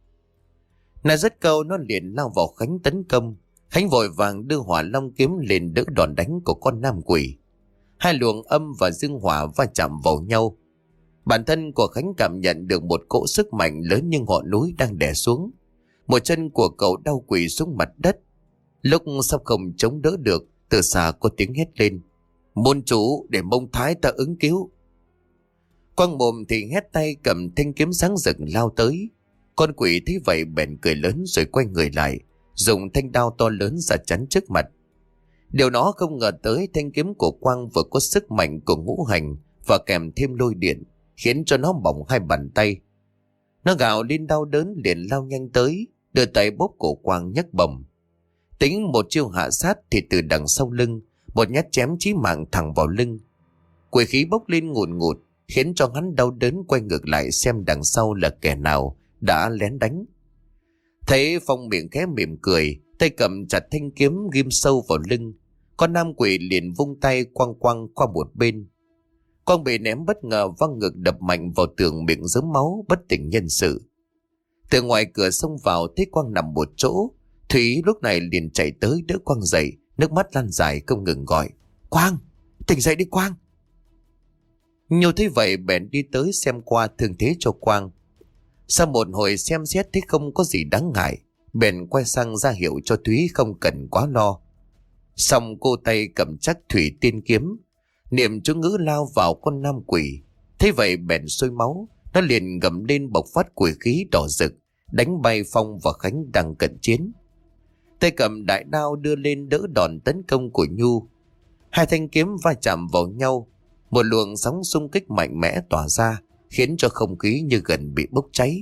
Nói dứt câu, nó liền lao vào Khánh tấn công. Khánh vội vàng đưa hỏa long kiếm lên đỡ đòn đánh của con nam quỷ. Hai luồng âm và dương hỏa va chạm vào nhau. Bản thân của Khánh cảm nhận được một cỗ sức mạnh lớn như ngọn núi đang đè xuống. Một chân của cậu đau quỵ xuống mặt đất. Lúc sắp không chống đỡ được, từ xa có tiếng hét lên: môn chủ, để Mông Thái ta ứng cứu. Quang mồm thì hét tay cầm thanh kiếm sáng rực lao tới. Con quỷ thấy vậy bèn cười lớn rồi quay người lại, dùng thanh đao to lớn ra chắn trước mặt. Điều nó không ngờ tới, thanh kiếm của Quang vừa có sức mạnh của ngũ hành và kèm thêm lôi điện, khiến cho nó bỏng hai bàn tay. Nó gào lên đau đớn liền lao nhanh tới, đưa tay bóp cổ Quang nhấc bổng. Tính một chiêu hạ sát thì từ đằng sau lưng, một nhát chém chí mạng thẳng vào lưng. Quỷ khí bốc lên ngùn ngụt, khiến cho hắn đau đớn quay ngược lại xem đằng sau là kẻ nào đã lén đánh. Thấy Phong miệng khẽ mỉm cười, tay cầm chặt thanh kiếm ghim sâu vào lưng. Con nam quỷ liền vung tay quăng quăng qua một bên. Quang bị ném bất ngờ văng ngực đập mạnh vào tường, miệng rớm máu, bất tỉnh nhân sự. Từ ngoài cửa xông vào thấy Quang nằm một chỗ. Thúy lúc này liền chạy tới đỡ Quang dậy, nước mắt lan dài không ngừng gọi: Quang, tỉnh dậy đi Quang. Nhu thấy vậy bèn đi tới xem qua thương thế cho Quang. Sau một hồi xem xét thấy không có gì đáng ngại, bèn quay sang ra hiệu cho Thúy không cần quá lo. Xong cô tay cầm chắc thủy tiên kiếm, niệm chú ngữ lao vào con nam quỷ. Thế vậy bèn sôi máu, nó liền gầm lên bộc phát quỷ khí đỏ rực, đánh bay Phong và Khánh đang cận chiến. Tay cầm đại đao đưa lên đỡ đòn tấn công của Nhu. Hai thanh kiếm va chạm vào nhau, một luồng sóng xung kích mạnh mẽ tỏa ra, khiến cho không khí như gần bị bốc cháy.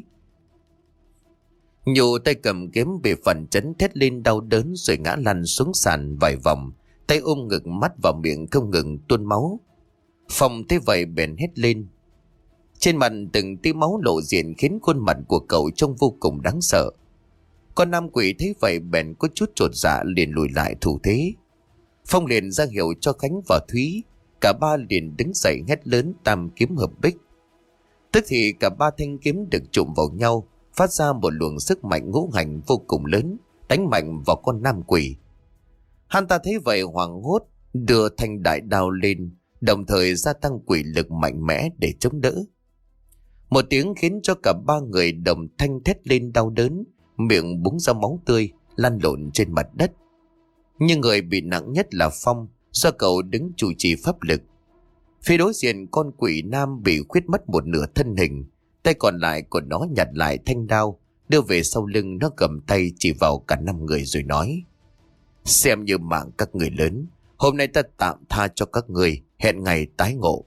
Nhu tay cầm kiếm bị phần chấn thét lên đau đớn rồi ngã lăn xuống sàn vài vòng, tay ôm ngực, mắt vào miệng không ngừng tuôn máu. Phong thấy vậy bèn hét lên. Trên mặt từng tia máu lộ diện khiến khuôn mặt của cậu trông vô cùng đáng sợ. Con nam quỷ thấy vậy bèn có chút chột dạ, liền lùi lại thủ thế. Phong liền ra hiệu cho Khánh và Thúy, cả ba liền đứng dậy hét lớn tam kiếm hợp bích. Tức thì cả ba thanh kiếm được trụm vào nhau, phát ra một luồng sức mạnh ngũ hành vô cùng lớn, đánh mạnh vào con nam quỷ. Hắn ta thấy vậy hoảng hốt, đưa thanh đại đao lên, đồng thời gia tăng quỷ lực mạnh mẽ để chống đỡ. Một tiếng khiến cho cả ba người đồng thanh thét lên đau đớn, miệng búng ra máu tươi, lăn lộn trên mặt đất. Nhưng người bị nặng nhất là Phong, do cậu đứng chủ trì pháp lực. Phía đối diện con quỷ nam bị khuyết mất một nửa thân hình, tay còn lại của nó nhặt lại thanh đao, đưa về sau lưng. Nó cầm tay chỉ vào cả 5 người rồi nói: Xem như mạng các người lớn, hôm nay ta tạm tha cho các người, hẹn ngày tái ngộ.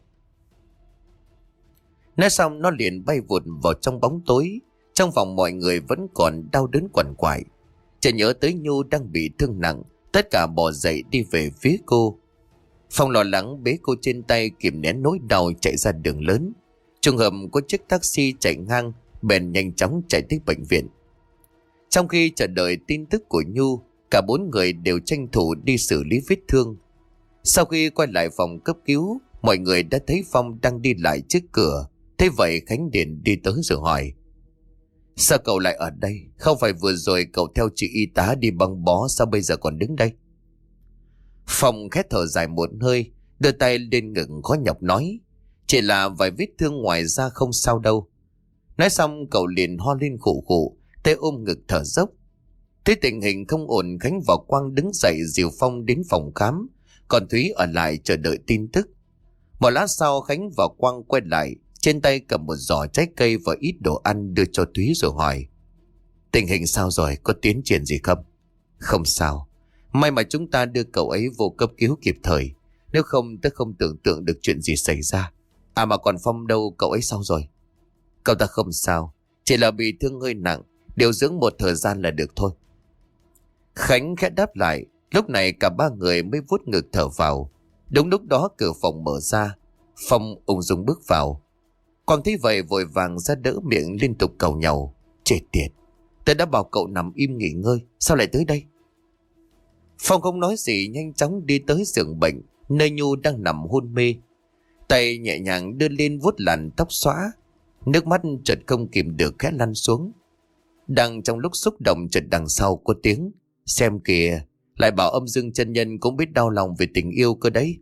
Nói xong nó liền bay vụt vào trong bóng tối. Trong phòng mọi người vẫn còn đau đớn quằn quại. Chợt nhớ tới Nhu đang bị thương nặng, tất cả bò dậy đi về phía cô. Phong lo lắng bế cô trên tay, kìm nén nỗi đau chạy ra đường lớn. Trùng hợp có chiếc taxi chạy ngang, bèn nhanh chóng chạy tới bệnh viện. Trong khi chờ đợi tin tức của Nhu, cả 4 người đều tranh thủ đi xử lý vết thương. Sau khi quay lại phòng cấp cứu, mọi người đã thấy Phong đang đi lại trước cửa. Thế vậy Khánh Điền đi tới rồi hỏi: Sao cậu lại ở đây? Không phải vừa rồi cậu theo chị y tá đi băng bó, sao bây giờ còn đứng đây? Phong khét thở dài một hơi, đưa tay lên ngực khó nhọc nói: Chỉ là vài vết thương, ngoài ra không sao đâu. Nói xong cậu liền ho lên khụ khụ, tay ôm ngực thở dốc. Thấy tình hình không ổn, Khánh và Quang đứng dậy dìu Phong đến phòng khám, còn Thúy ở lại chờ đợi tin tức. Một lát sau Khánh và Quang quay lại, trên tay cầm một giỏ trái cây và ít đồ ăn đưa cho Thúy rồi hỏi: Tình hình sao rồi, có tiến triển gì không? Không sao, may mà chúng ta đưa cậu ấy vô cấp cứu kịp thời, nếu không tôi không tưởng tượng được chuyện gì xảy ra. À mà còn Phong đâu, cậu ấy sao rồi? Cậu ta không sao, chỉ là bị thương hơi nặng, điều dưỡng một thời gian là được thôi. Khánh khẽ đáp lại. Lúc này cả ba người mới vuốt ngực thở vào. Đúng lúc đó cửa phòng mở ra, Phong ung dung bước vào. Quang thấy vậy vội vàng ra đỡ, miệng liên tục cầu nhàu: Chết tiệt, tôi đã bảo cậu nằm im nghỉ ngơi, sao lại tới đây? Phong không nói gì, nhanh chóng đi tới giường bệnh, nơi Nhu đang nằm hôn mê. Tay nhẹ nhàng đưa lên vuốt làn tóc xõa, nước mắt chợt không kìm được khẽ lăn xuống. Đang trong lúc xúc động, chợt đằng sau có tiếng: Xem kìa, lại bảo âm dương chân nhân cũng biết đau lòng về tình yêu cơ đấy.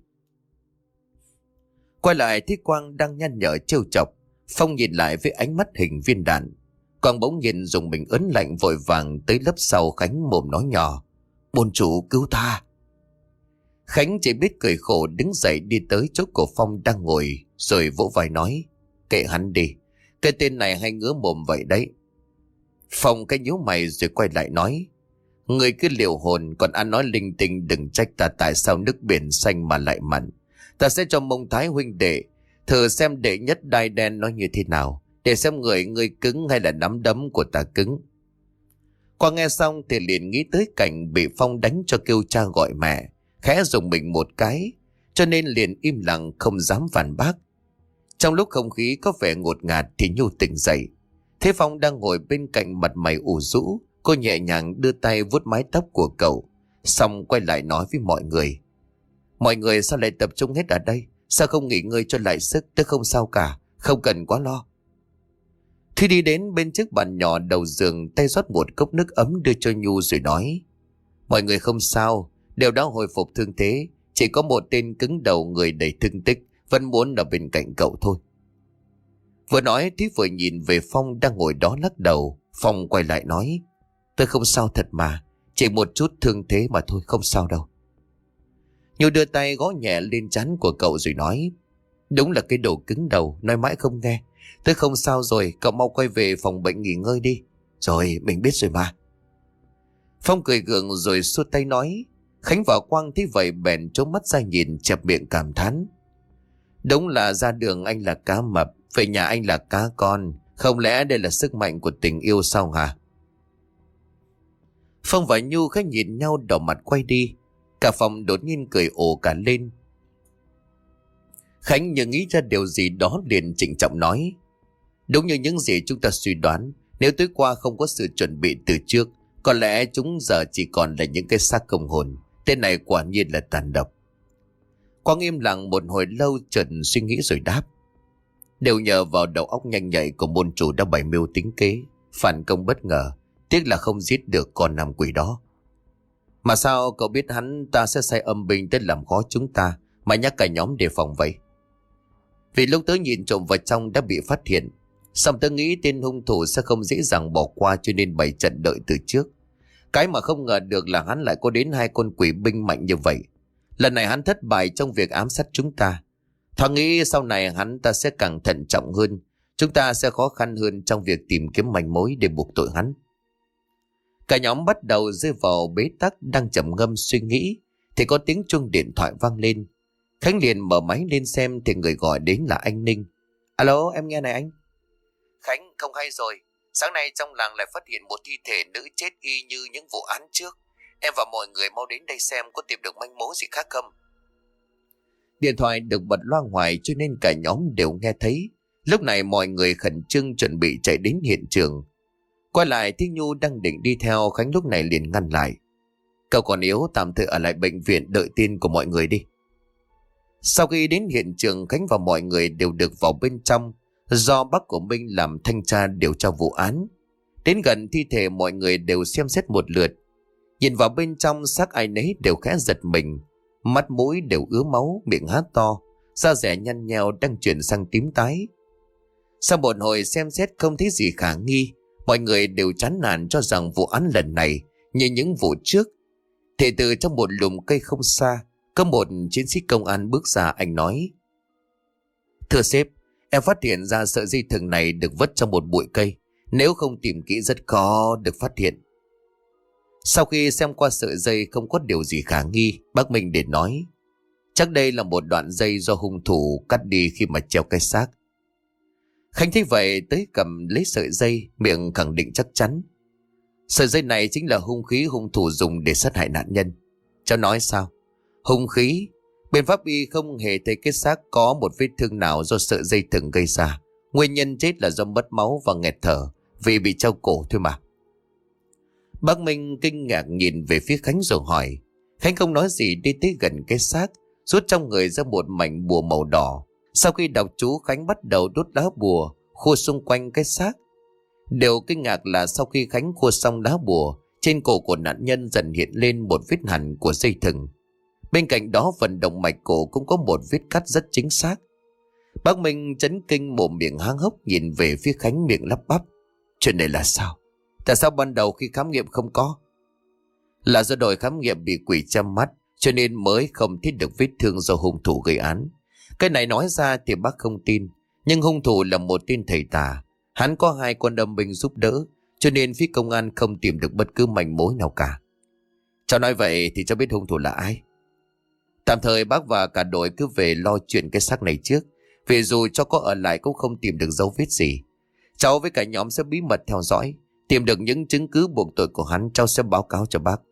Quay lại thấy Quang đang nhăn nhở trêu chọc. Phong nhìn lại với ánh mắt hình viên đạn. Quang bỗng nhiên dùng mình ớn lạnh, vội vàng tới lớp sau Khánh, mồm nói nhỏ: Bồn chủ cứu ta. Khánh chỉ biết cười khổ đứng dậy đi tới chỗ của Phong đang ngồi, rồi vỗ vai nói: Kệ hắn đi, cái tên này hay ngứa mồm vậy đấy. Phong cái nhíu mày rồi quay lại nói: Người cứ liều hồn, còn ăn nói linh tinh, đừng trách ta tại sao nước biển xanh mà lại mặn. Ta sẽ cho Mông Thái huynh đệ thử xem đệ nhất đai đen nó như thế nào, để xem người cứng hay là nắm đấm của ta cứng. Qua nghe xong thì liền nghĩ tới cảnh bị Phong đánh cho kêu cha gọi mẹ, khẽ dùng mình một cái, cho nên liền im lặng không dám phản bác. Trong lúc không khí có vẻ ngột ngạt thì Nhu tỉnh dậy. Thế Phong đang ngồi bên cạnh, mặt mày ủ rũ. Cô nhẹ nhàng đưa tay vuốt mái tóc của cậu, xong quay lại nói với mọi người: Mọi người sao lại tập trung hết ở đây? Sao không nghỉ ngơi cho lại sức? Tôi không sao cả, không cần quá lo. Thúy đi đến bên chiếc bàn nhỏ đầu giường, tay rót một cốc nước ấm đưa cho Nhu rồi nói: Mọi người không sao, đều đã hồi phục thương thế. Chỉ có một tên cứng đầu người đầy thương tích vẫn muốn ở bên cạnh cậu thôi. Vừa nói Thúy vừa nhìn về Phong đang ngồi đó lắc đầu. Phong quay lại nói: Tôi không sao thật mà, chỉ một chút thương thế mà thôi, không sao đâu. Nhu đưa tay gõ nhẹ lên trán của cậu rồi nói: Đúng là cái đồ cứng đầu, nói mãi không nghe. Tôi không sao rồi, cậu mau quay về phòng bệnh nghỉ ngơi đi. Rồi, mình biết rồi mà. Phong cười gượng rồi xua tay nói. Khánh và Quang thấy vậy bèn trố mắt ra nhìn, chẹp miệng cảm thán: Đúng là ra đường anh là cá mập, về nhà anh là cá con. Không lẽ đây là sức mạnh của tình yêu sao hả? Phong và Nhu khẽ nhìn nhau đỏ mặt quay đi. Cả phòng đột nhiên cười ồ cả lên. Khánh như nghĩ ra điều gì đó liền trịnh trọng nói: Đúng như những gì chúng ta suy đoán, nếu tối qua không có sự chuẩn bị từ trước, có lẽ chúng giờ chỉ còn là những cái xác không hồn. Tên này quả nhiên là tàn độc. Quang im lặng một hồi lâu, chợt suy nghĩ rồi đáp: Đều nhờ vào đầu óc nhanh nhạy của môn chủ đã bày mưu tính kế, phản công bất ngờ. Tiếc là không giết được con nam quỷ đó. Mà sao cậu biết hắn ta sẽ sai âm binh tới làm khó chúng ta, mà nhắc cả nhóm đề phòng vậy? Vì lúc tớ nhìn trộm vào trong đã bị phát hiện, xong tớ nghĩ tên hung thủ sẽ không dễ dàng bỏ qua, cho nên bày trận đợi từ trước. Cái mà không ngờ được là hắn lại có đến 2 con quỷ binh mạnh như vậy. Lần này hắn thất bại trong việc ám sát chúng ta. Thoáng nghĩ sau này hắn ta sẽ càng thận trọng hơn, chúng ta sẽ khó khăn hơn trong việc tìm kiếm manh mối để buộc tội hắn. Cả nhóm bắt đầu rơi vào bế tắc, đang trầm ngâm suy nghĩ thì có tiếng chuông điện thoại vang lên. Khánh liền mở máy lên xem thì người gọi đến là anh Ninh. Alo, em nghe này anh. Khánh, không hay rồi. Sáng nay trong làng lại phát hiện một thi thể nữ chết y như những vụ án trước. Em và mọi người mau đến đây xem có tìm được manh mối gì khác không. Điện thoại được bật loa ngoài cho nên cả nhóm đều nghe thấy. Lúc này mọi người khẩn trương chuẩn bị chạy đến hiện trường. Quay lại thấy Nhu đang định đi theo, Khánh lúc này liền ngăn lại. Cậu còn yếu, tạm thời ở lại bệnh viện đợi tin của mọi người đi. Sau khi đến hiện trường, Khánh và mọi người đều được vào bên trong, do bác của Minh làm thanh tra điều tra vụ án. Đến gần thi thể, mọi người đều xem xét một lượt. Nhìn vào bên trong, xác ai nấy đều khẽ giật mình. Mắt mũi đều ứa máu, miệng há to, da dẻ nhăn nheo đang chuyển sang tím tái. Sau một hồi xem xét không thấy gì khả nghi, mọi người đều chán nản cho rằng vụ án lần này như những vụ trước. Thì từ trong một lùm cây không xa, có một chiến sĩ công an bước ra. Anh nói: Thưa sếp, em phát hiện ra sợi dây thừng này được vứt trong một bụi cây. Nếu không tìm kỹ rất khó được phát hiện. Sau khi xem qua sợi dây không có điều gì khả nghi, bác Minh để nói: Chắc đây là một đoạn dây do hung thủ cắt đi khi mà treo cái xác. Khánh thấy vậy tới cầm lấy sợi dây, miệng khẳng định chắc chắn: Sợi dây này chính là hung khí hung thủ dùng để sát hại nạn nhân. Cháu nói sao? Hung khí? Bên pháp y không hề thấy cái xác có một vết thương nào do sợi dây thừng gây ra. Nguyên nhân chết là do mất máu và nghẹt thở vì bị treo cổ thôi mà. Bác Minh kinh ngạc nhìn về phía Khánh rồi hỏi. Khánh không nói gì, đi tới gần cái xác, rút trong người ra một mảnh bùa màu đỏ. Sau khi đọc chú, Khánh bắt đầu đốt lá bùa khua xung quanh cái xác. Điều kinh ngạc là sau khi Khánh khua xong lá bùa, trên cổ của nạn nhân dần hiện lên một vết hằn của dây thừng. Bên cạnh đó phần động mạch cổ cũng có một vết cắt rất chính xác. Bác Minh chấn kinh mồm miệng há hốc nhìn về phía Khánh, miệng lắp bắp: Chuyện này là sao? Tại sao ban đầu khi khám nghiệm không có? Là do đội khám nghiệm bị quỷ chăm mắt, cho nên mới không thấy được vết thương do hung thủ gây án. Cái này nói ra thì bác không tin, nhưng hung thủ là một tên thầy tà. Hắn có 2 con âm binh giúp đỡ, cho nên phía công an không tìm được bất cứ manh mối nào cả. Cháu nói vậy thì cháu biết hung thủ là ai. Tạm thời bác và cả đội cứ về lo chuyện cái xác này trước, vì dù cho có ở lại cũng không tìm được dấu vết gì. Cháu với cả nhóm sẽ bí mật theo dõi, tìm được những chứng cứ buộc tội của hắn, cháu sẽ báo cáo cho bác.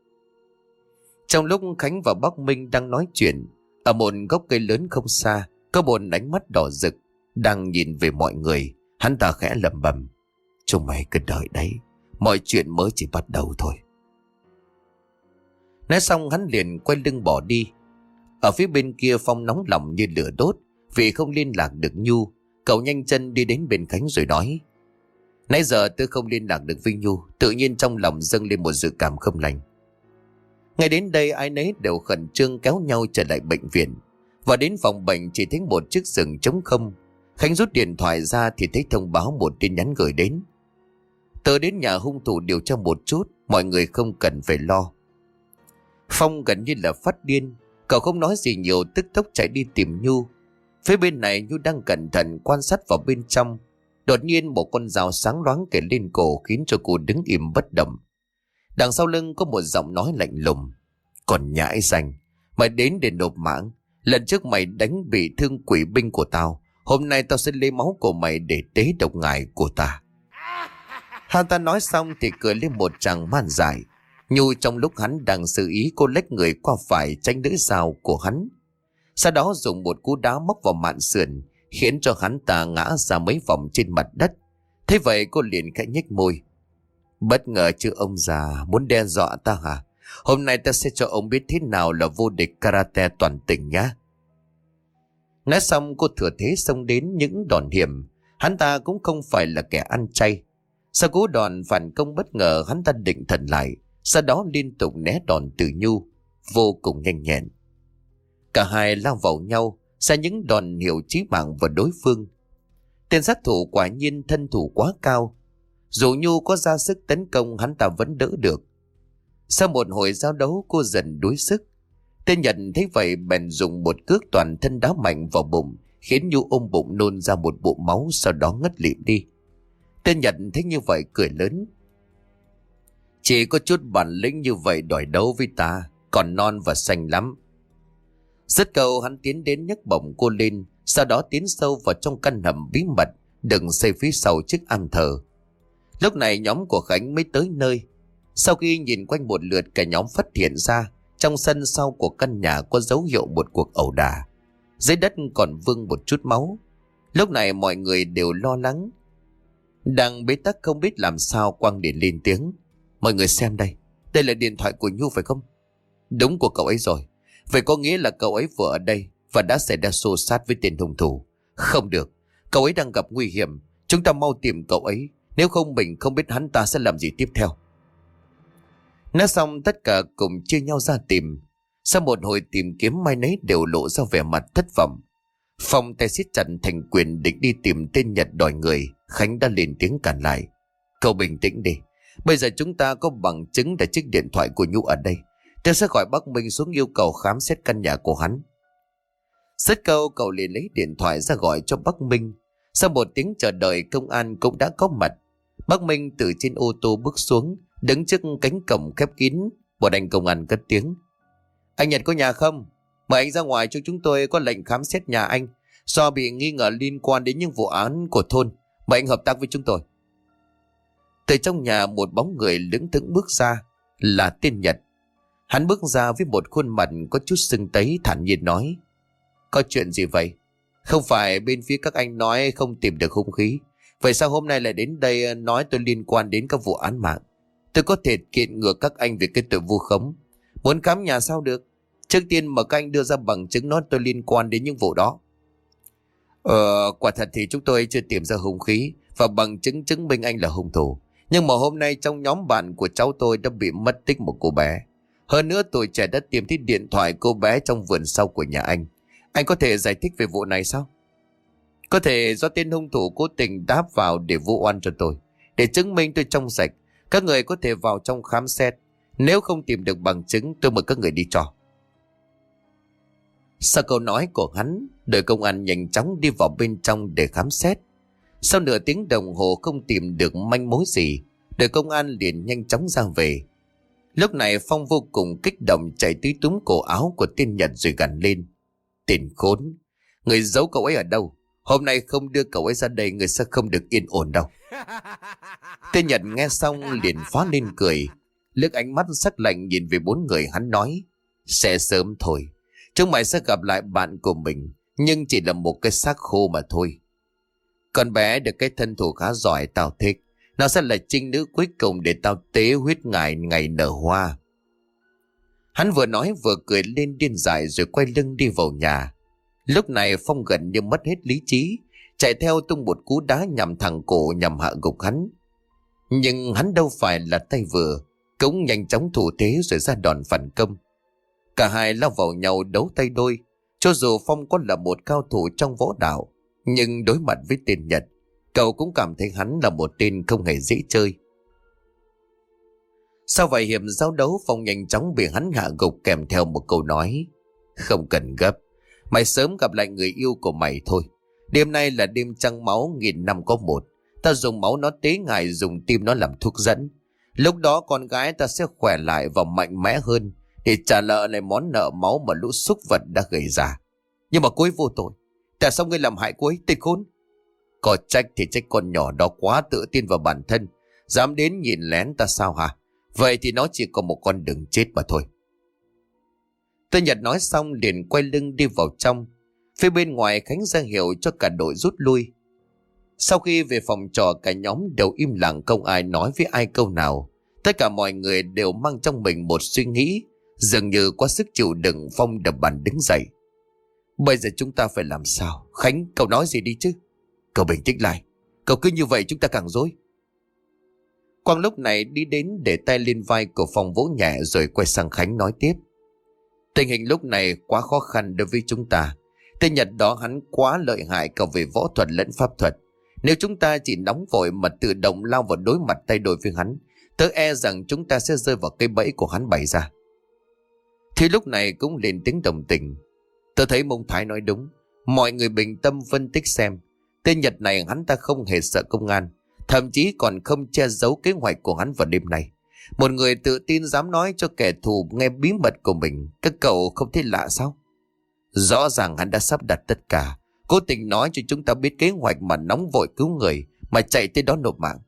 Trong lúc Khánh và bác Minh đang nói chuyện, ở một gốc cây lớn không xa, có một ánh mắt đỏ rực đang nhìn về mọi người. Hắn ta khẽ lẩm bẩm: Chúng mày cứ đợi đấy, mọi chuyện mới chỉ bắt đầu thôi. Nói xong hắn liền quay lưng bỏ đi. Ở phía bên kia Phong nóng lòng như lửa đốt, Vì không liên lạc được Nhu, cậu nhanh chân đi đến bên Khánh rồi nói: Nãy giờ tôi không liên lạc được với Nhu, tự nhiên trong lòng dâng lên một dự cảm không lành. Ngay đến đây ai nấy đều khẩn trương kéo nhau trở lại bệnh viện. Và đến phòng bệnh chỉ thấy một chiếc giường trống không. Khánh rút điện thoại ra thì thấy thông báo một tin nhắn gửi đến: Tớ đến nhà hung thủ điều tra một chút, mọi người không cần phải lo. Phong gần như là phát điên, cậu không nói gì nhiều, tức tốc chạy đi tìm Nhu. Phía bên này Nhu đang cẩn thận quan sát vào bên trong. Đột nhiên một con dao sáng loáng kề lên cổ khiến cho cô đứng im bất động. Đằng sau lưng có một giọng nói lạnh lùng: Còn nhãi danh, mày đến để nộp mạng. Lần trước mày đánh bị thương quỷ binh của tao, hôm nay tao sẽ lấy máu của mày để tế độc ngài của ta. Hắn ta nói xong thì cười lên một tràng man dại. Nhu trong lúc hắn đang xử ý, cô lách người qua phải tránh lưỡi dao của hắn, sau đó dùng một cú đá móc vào mạn sườn, khiến cho hắn ta ngã ra mấy vòng trên mặt đất. Thế vậy cô liền khẽ nhếch môi: Bất ngờ chứ ông già, muốn đe dọa ta hả? Hôm nay ta sẽ cho ông biết thế nào là vô địch karate toàn tỉnh nhá. Nói xong cô thừa thế xông đến những đòn hiểm. Hắn ta cũng không phải là kẻ ăn chay. Sau cú đòn phản công bất ngờ, hắn ta định thần lại, sau đó liên tục né đòn từ Nhu, vô cùng nhanh nhẹn. Cả hai lao vào nhau, ra những đòn hiệu chí mạng vào đối phương. Tên sát thủ quả nhiên thân thủ quá cao. Dù Nhu có ra sức tấn công, hắn ta vẫn đỡ được. Sau một hồi giao đấu, cô dần đuối sức. Tên Nhật thấy vậy bèn dùng một cước toàn thân đá mạnh vào bụng, khiến Nhu ôm bụng nôn ra một bụng máu, sau đó ngất lịm đi. Tên Nhật thấy như vậy cười lớn: Chỉ có chút bản lĩnh như vậy đòi đấu với ta, còn non và xanh lắm. Dứt câu hắn tiến đến nhấc bổng cô lên, sau đó tiến sâu vào trong căn hầm bí mật đừng xây phía sau chiếc am thờ. Lúc này nhóm của Khánh mới tới nơi. Sau khi nhìn quanh một lượt, cả nhóm phát hiện ra trong sân sau của căn nhà có dấu hiệu một cuộc ẩu đả. Dưới đất còn vương một chút máu. Lúc này mọi người đều lo lắng. Đang bế tắc không biết làm sao, Quang điện lên tiếng: Mọi người xem đây, đây là điện thoại của Nhu phải không? Đúng của cậu ấy rồi. Vậy có nghĩa là cậu ấy vừa ở đây và đã xảy ra xô xát với tên hung thủ. Không được, cậu ấy đang gặp nguy hiểm. Chúng ta mau tìm cậu ấy, nếu không mình không biết hắn ta sẽ làm gì tiếp theo. Nói xong tất cả cùng chia nhau ra tìm. Sau một hồi tìm kiếm, mai nấy đều lộ ra vẻ mặt thất vọng. Phong tay siết chặt thành quyền định đi tìm tên Nhật đòi người. Khánh đã lên tiếng cản lại: Cậu bình tĩnh đi, bây giờ chúng ta có bằng chứng là chiếc điện thoại của Nhu ở đây. Tôi sẽ gọi bác Minh xuống yêu cầu khám xét căn nhà của hắn. Dứt câu cậu liền lấy điện thoại ra gọi cho bác Minh. Sau một tiếng chờ đợi, công an cũng đã có mặt. Bác Minh từ trên ô tô bước xuống, đứng trước cánh cổng khép kín. Một anh công an cất tiếng: Anh Nhật có nhà không? Mời anh ra ngoài cho chúng tôi có lệnh khám xét nhà anh, do bị nghi ngờ liên quan đến những vụ án của thôn. Mời anh hợp tác với chúng tôi. Từ trong nhà một bóng người lững thững bước ra, là tên Nhật. Hắn bước ra với một khuôn mặt có chút sưng tấy, thản nhiên nói: Có chuyện gì vậy? Không phải bên phía các anh nói không tìm được hung khí, vậy sao hôm nay lại đến đây nói tôi liên quan đến các vụ án mạng? Tôi có thể kiện ngược các anh về cái tội vu khống. Muốn khám nhà sao được? Trước tiên mà các anh đưa ra bằng chứng nói tôi liên quan đến những vụ đó. Quả thật thì chúng tôi chưa tìm ra hung khí và bằng chứng chứng minh anh là hung thủ. Nhưng mà hôm nay trong nhóm bạn của cháu tôi đã bị mất tích một cô bé. Hơn nữa tuổi trẻ đã tìm thấy điện thoại cô bé trong vườn sau của nhà anh. Anh có thể giải thích về vụ này sao? Có thể do tên hung thủ cố tình đáp vào để vu oan cho tôi, để chứng minh tôi trong sạch. Các người có thể vào trong khám xét. Nếu không tìm được bằng chứng, tôi mời các người đi cho. Sau câu nói của hắn, đội công an nhanh chóng đi vào bên trong để khám xét. Sau nửa tiếng đồng hồ không tìm được manh mối gì, đội công an liền nhanh chóng ra về. Lúc này Phong vô cùng kích động, chạy tới túm cổ áo của tên Nhật rồi gằn lên: Tên khốn, người giấu cậu ấy ở đâu? Hôm nay không đưa cậu ấy ra đây, người sẽ không được yên ổn đâu. Tên Nhật nghe xong liền phá lên cười, liếc ánh mắt sắc lạnh nhìn về bốn người, hắn nói: Sẽ sớm thôi, chúng mày sẽ gặp lại bạn của mình, nhưng chỉ là một cái xác khô mà thôi. Con bé được cái thân thủ khá giỏi, tao thích. Nó sẽ là trinh nữ cuối cùng để tao tế huyết ngài ngày nở hoa. Hắn vừa nói vừa cười lên điên dại rồi quay lưng đi vào nhà. Lúc này Phong gần như mất hết lý trí, chạy theo tung một cú đá nhằm thẳng cổ nhằm hạ gục hắn. Nhưng hắn đâu phải là tay vừa, cũng nhanh chóng thủ thế rồi ra đòn phản công. Cả hai lao vào nhau đấu tay đôi. Cho dù Phong có là một cao thủ trong võ đạo, nhưng đối mặt với tên Nhật, cậu cũng cảm thấy hắn là một tên không hề dễ chơi. Sau vài hiệp giao đấu, Phong nhanh chóng bị hắn hạ gục kèm theo một câu nói: "Không cần gấp, mày sớm gặp lại người yêu của mày thôi. Đêm nay là đêm trăng máu, 1000 năm có một. Ta dùng máu nó tế ngài, dùng tim nó làm thuốc dẫn. Lúc đó con gái ta sẽ khỏe lại và mạnh mẽ hơn, để trả nợ lại món nợ máu mà lũ súc vật đã gây ra. Nhưng mà cô ấy vô tội. Tại sao ngươi làm hại cô ấy, tên khốn?" "Có trách thì trách con nhỏ đó quá tự tin vào bản thân, dám đến nhìn lén ta sao hả? Vậy thì nó chỉ có một con đường chết mà thôi." Tên Nhật nói xong liền quay lưng đi vào trong. Phía bên ngoài Khánh ra hiệu cho cả đội rút lui. Sau khi về phòng trọ, cả nhóm đều im lặng, không ai nói với ai câu nào. Tất cả mọi người đều mang trong mình một suy nghĩ, dường như quá sức chịu đựng. Phong đập bàn đứng dậy: "Bây giờ chúng ta phải làm sao? Khánh, cậu nói gì đi chứ?" "Cậu bình tĩnh lại, cậu cứ như vậy chúng ta càng rối." Quang lúc này đi đến, để tay lên vai của Phong vỗ nhẹ rồi quay sang Khánh nói tiếp: "Tình hình lúc này quá khó khăn đối với chúng ta. Tên Nhật đó hắn quá lợi hại cả về võ thuật lẫn pháp thuật. Nếu chúng ta chỉ nóng vội mà tự động lao vào đối mặt tay đôi với hắn, tớ e rằng chúng ta sẽ rơi vào cái bẫy của hắn bày ra." Thì lúc này cũng lên tiếng đồng tình: "Tớ thấy Mông Thái nói đúng. Mọi người bình tâm phân tích xem. Tên Nhật này hắn ta không hề sợ công an, thậm chí còn không che giấu kế hoạch của hắn vào đêm nay. Một người tự tin dám nói cho kẻ thù nghe bí mật của mình, các cậu không thấy lạ sao? Rõ ràng hắn đã sắp đặt tất cả, cố tình nói cho chúng ta biết kế hoạch mà nóng vội cứu người, mà chạy tới đó nộp mạng."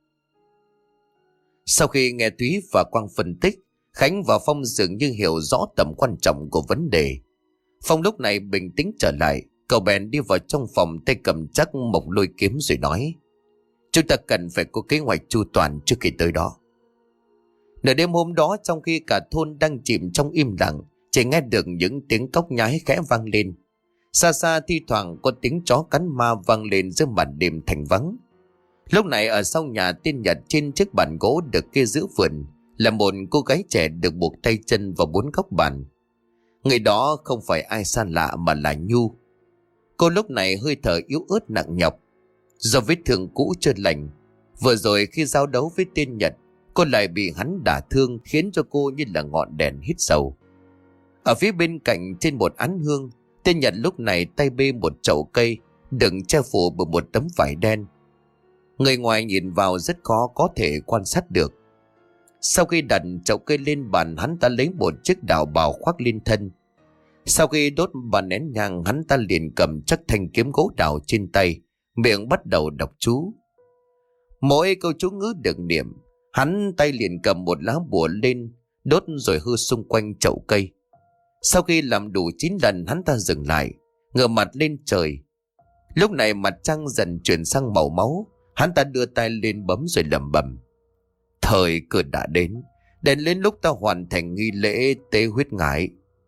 Sau khi nghe Túy và Quang phân tích, Khánh và Phong dường như hiểu rõ tầm quan trọng của vấn đề. Phong lúc này bình tĩnh trở lại, cậu bèn đi vào trong phòng, tay cầm chắc một lôi kiếm rồi nói: "Chúng ta cần phải có kế hoạch chu toàn trước khi tới đó." Nửa đêm hôm đó, trong khi cả thôn đang chìm trong im lặng, chỉ nghe được những tiếng cóc nhái khẽ vang lên. Xa xa thi thoảng có tiếng chó cắn ma vang lên giữa màn đêm thành vắng. Lúc này ở sau nhà tên Nhật, trên chiếc bàn gỗ được kê giữa vườn, là một cô gái trẻ được buộc tay chân vào 4 góc bàn. Người đó không phải ai xa lạ mà là Nhu. Cô lúc này hơi thở yếu ớt nặng nhọc do vết thương cũ chưa lành. Vừa rồi khi giao đấu với tên Nhật, cô lại bị hắn đả thương, khiến cho cô như là ngọn đèn hít sầu. Ở phía bên cạnh, trên một án hương, tên Nhật lúc này tay bê một chậu cây đựng che phủ bởi một tấm vải đen. Người ngoài nhìn vào rất khó có thể quan sát được. Sau khi đặt chậu cây lên bàn, hắn ta lấy một chiếc đạo bào khoác lên thân. Sau khi đốt bàn nén nhang, hắn ta liền cầm chắc thanh kiếm gỗ đào trên tay, miệng bắt đầu đọc chú. Mỗi câu chú ngữ được niệm, hắn tay liền cầm một lá bùa lên, đốt rồi hư xung quanh chậu cây. Sau khi làm đủ 9 lần, hắn ta dừng lại, ngửa mặt lên trời. Lúc này mặt trăng dần chuyển sang màu máu. Hắn ta đưa tay lên bấm rồi lẩm bẩm: "Thời cơ đã đến lúc ta hoàn thành nghi lễ tế huyết ngải."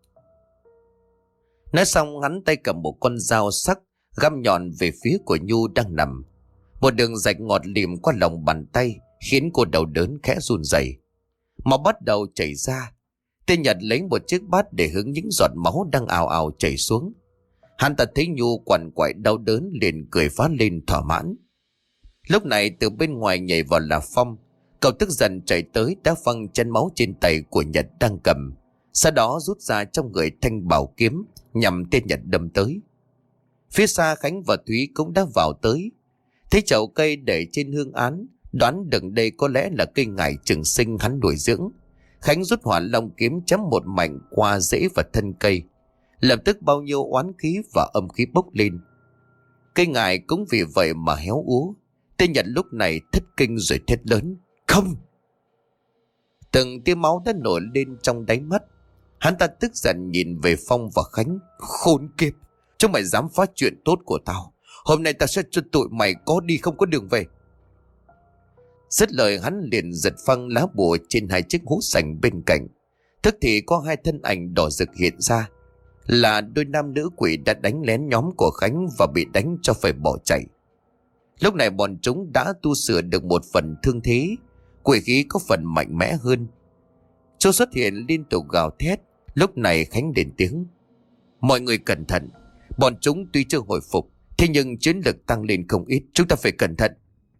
Nói xong, hắn tay cầm một con dao sắc găm nhọn về phía của Nhu đang nằm. Một đường rạch ngọt lìm qua lòng bàn tay khiến cô đau đớn khẽ run rẩy. Máu bắt đầu chảy ra. Tên Nhật lấy một chiếc bát để hứng những giọt máu đang ào ào chảy xuống. Hắn ta thấy Nhu quằn quại đau đớn liền cười phá lên thỏa mãn. Lúc này từ bên ngoài nhảy vào là Phong. Cậu tức giận chạy tới đá văng chân máu trên tay của Nhật đang cầm, sau đó rút ra trong người thanh bảo kiếm nhằm tên Nhật đâm tới. Phía xa Khánh và Thúy cũng đã vào tới. Thấy chậu cây để trên hương án, đoán được đây có lẽ là cây ngải trường sinh hắn nuôi dưỡng. Khánh rút Hỏa Long kiếm chém một mảnh qua rễ và thân cây. Lập tức bao nhiêu oán khí và âm khí bốc lên. Cây ngải cũng vì vậy mà héo úa. Tên Nhật lúc này thất kinh rồi thét lớn: "Không!" Từng tia máu đã nổi lên trong đáy mắt. Hắn ta tức giận nhìn về Phong và Khánh: "Khốn kiếp, chúng mày dám phá chuyện tốt của tao, hôm nay tao sẽ cho tụi mày có đi không có đường về." Dứt lời, hắn liền giật phăng lá bùa trên 2 chiếc hũ sành bên cạnh. Tức thì có 2 thân ảnh đỏ rực hiện ra. là đôi nam nữ quỷ đã đánh lén nhóm của Khánh và bị đánh cho phải bỏ chạy. Lúc này bọn chúng đã tu sửa được một phần thương thế, quỷ khí có phần mạnh mẽ hơn. Châu xuất hiện liên tục gào thét. Lúc này Khánh lên tiếng: mọi người cẩn thận, bọn chúng tuy chưa hồi phục, thế nhưng chiến lực tăng lên không ít, chúng ta phải cẩn thận.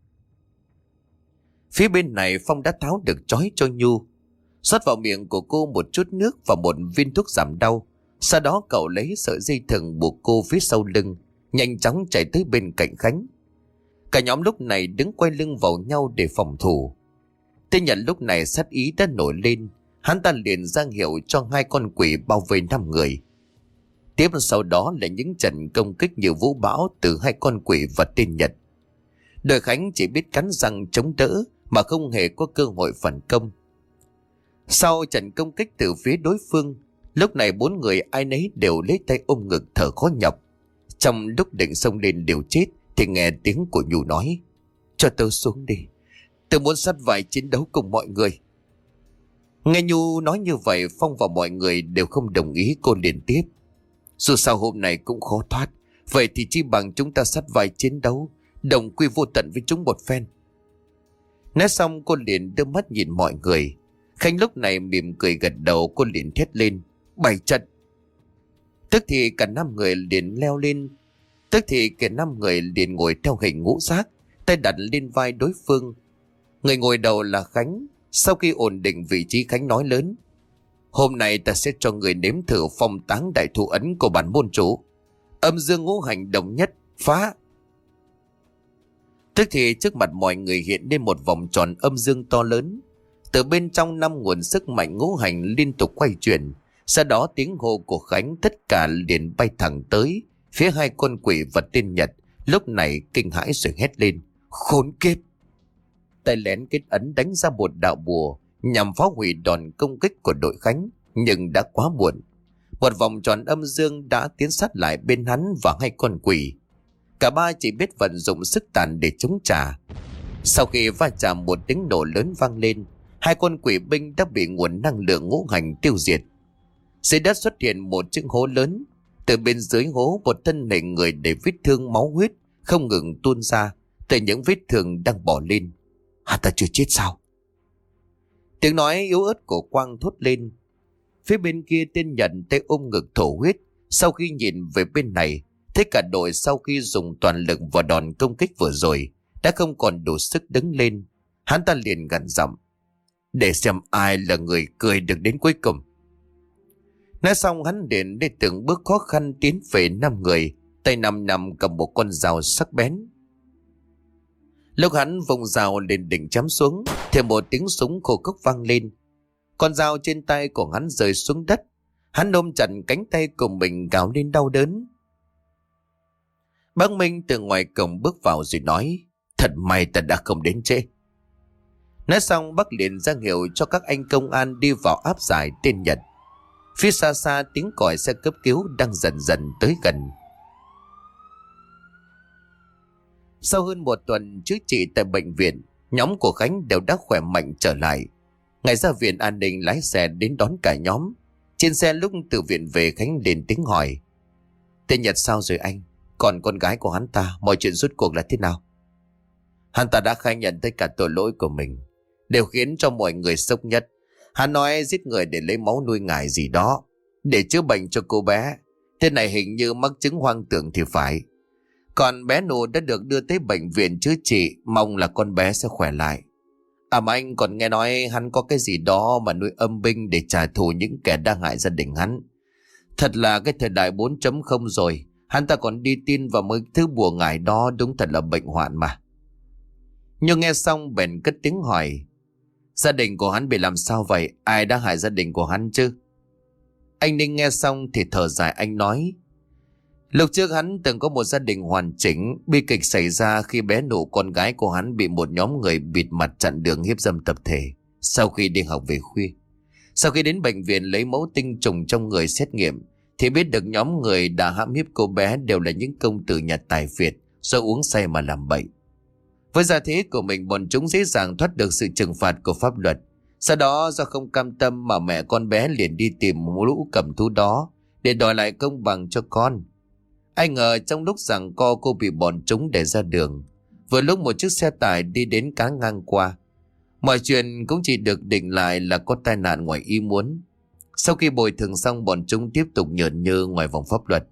Phía bên này Phong đã tháo được trói cho Nhu, rót vào miệng của cô một chút nước và một viên thuốc giảm đau. Sau đó cậu lấy sợi dây thừng buộc cô phía sau lưng, nhanh chóng chạy tới bên cạnh Khánh. Cả nhóm lúc này đứng quay lưng vào nhau để phòng thủ. Tên Nhật lúc này sát ý đã nổi lên, hắn ta liền ra hiệu cho hai con quỷ bao vây 5 người. Tiếp sau đó là những trận công kích như vũ bão từ hai con quỷ và tên Nhật. Đội Khánh chỉ biết cắn răng chống đỡ mà không hề có cơ hội phản công. Sau trận công kích từ phía đối phương, lúc này 4 người ai nấy đều lấy tay ôm ngực thở khó nhọc. Trong lúc định xông lên liều chết thì nghe tiếng của Nhu nói: cho tôi xuống đi, tôi muốn sát vai chiến đấu cùng mọi người. Nghe Nhu nói như vậy, Phong và mọi người đều không đồng ý. Cô liền tiếp: dù sao hôm nay cũng khó thoát, vậy thì chi bằng chúng ta sát vai chiến đấu, đồng quy vô tận với chúng một phen. Nói xong cô liền đưa mắt nhìn mọi người. Khánh lúc này mỉm cười gật đầu. Cô liền thét lên: bày trận. Tức thì cả 5 người liền leo lên. Ngồi theo hình ngũ giác, tay đặt lên vai đối phương. Người ngồi đầu là Khánh. Sau khi ổn định vị trí, Khánh nói lớn: hôm nay ta sẽ cho người nếm thử phong táng đại thủ ấn của bản môn chủ. Âm dương ngũ hành đồng nhất, phá. Tức thì trước mặt mọi người hiện lên một vòng tròn âm dương to lớn. Từ bên trong 5 nguồn sức mạnh ngũ hành liên tục quay chuyển. Sau đó tiếng hô của Khánh tất cả liền bay thẳng tới phía hai con quỷ và tên Nhật. Lúc này kinh hãi rồi hét lên: khốn kiếp! Tay lén kết ấn đánh ra một đạo bùa nhằm phá hủy đòn công kích của đội Khánh, nhưng đã quá muộn. Một vòng tròn âm dương đã tiến sát lại bên hắn và hai con quỷ. Cả ba chỉ biết vận dụng sức tàn để chống trả. Sau khi va chạm, một tiếng nổ lớn vang lên. Hai con quỷ binh đã bị nguồn năng lượng ngũ hành tiêu diệt. Dưới đất xuất hiện một chiếc hố lớn. Từ bên dưới hố, một thân hình người để vết thương máu huyết không ngừng tuôn ra từ những vết thương đang bò lên. Hắn ta chưa chết sao? Tiếng nói yếu ớt của Quang thốt lên. Phía bên kia tên Nhật tay ôm ngực thổ huyết. Sau khi nhìn về bên này, thấy cả đội sau khi dùng toàn lực vào đòn công kích vừa rồi đã không còn đủ sức đứng lên. Hắn ta liền gằn giọng: để xem ai là người cười được đến cuối cùng. Nói xong hắn liền đi từng bước khó khăn tiến về 5 người, tay nằm cầm một con dao sắc bén. Lúc hắn vùng dao lên định chém xuống thì một tiếng súng khô khốc vang lên. Con dao trên tay của hắn rơi xuống đất. Hắn ôm chặt cánh tay của mình gào lên đau đớn. Bác Minh từ ngoài cổng bước vào rồi nói: thật may ta đã không đến trễ. Nói xong bác liền ra hiệu cho các anh công an đi vào áp giải tên Nhật. Phía xa xa tiếng còi xe cấp cứu đang dần dần tới gần. Sau hơn 1 tuần chữa trị tại bệnh viện, nhóm của Khánh đều đã khỏe mạnh trở lại. Ngày ra viện, an ninh lái xe đến đón cả nhóm. Trên xe lúc từ viện về, Khánh lên tiếng hỏi: tên Nhật sao rồi anh? Còn con gái của hắn ta, mọi chuyện rốt cuộc là thế nào? Hắn ta đã khai nhận tất cả tội lỗi của mình, đều khiến cho mọi người sốc nhất. Hắn nói giết người để lấy máu nuôi ngải gì đó, để chữa bệnh cho cô bé. Thế này hình như mắc chứng hoang tưởng thì phải. Còn bé Nụ đã được đưa tới bệnh viện chữa trị, mong là con bé sẽ khỏe lại. À mà anh còn nghe nói hắn có cái gì đó mà nuôi âm binh để trả thù những kẻ đang hại gia đình hắn. Thật là cái thời đại 4.0 rồi, hắn ta còn đi tin vào mấy thứ bùa ngải đó, đúng thật là bệnh hoạn mà. Nhưng nghe xong bèn cất tiếng hỏi: gia đình của hắn bị làm sao vậy? Ai đã hại gia đình của hắn chứ? Anh Ninh nghe xong thì thở dài, anh nói: lúc trước hắn từng có một gia đình hoàn chỉnh. Bi kịch xảy ra khi bé Nụ, con gái của hắn, bị một nhóm người bịt mặt chặn đường hiếp dâm tập thể sau khi đi học về khuya. Sau khi đến bệnh viện lấy mẫu tinh trùng trong người xét nghiệm thì biết được nhóm người đã hãm hiếp cô bé đều là những công tử nhà tài phiệt do uống say mà làm bậy. Với gia thế của mình, bọn chúng dễ dàng thoát được sự trừng phạt của pháp luật. Sau đó do không cam tâm mà mẹ con bé liền đi tìm lũ cầm thú đó để đòi lại công bằng cho con. Ai ngờ trong lúc giằng co cô bị bọn chúng đẩy ra đường. Vừa lúc một chiếc xe tải đi đến cán ngang qua. Mọi chuyện cũng chỉ được định lại là có tai nạn ngoài ý muốn. Sau khi bồi thường xong, bọn chúng tiếp tục nhởn nhơ ngoài vòng pháp luật.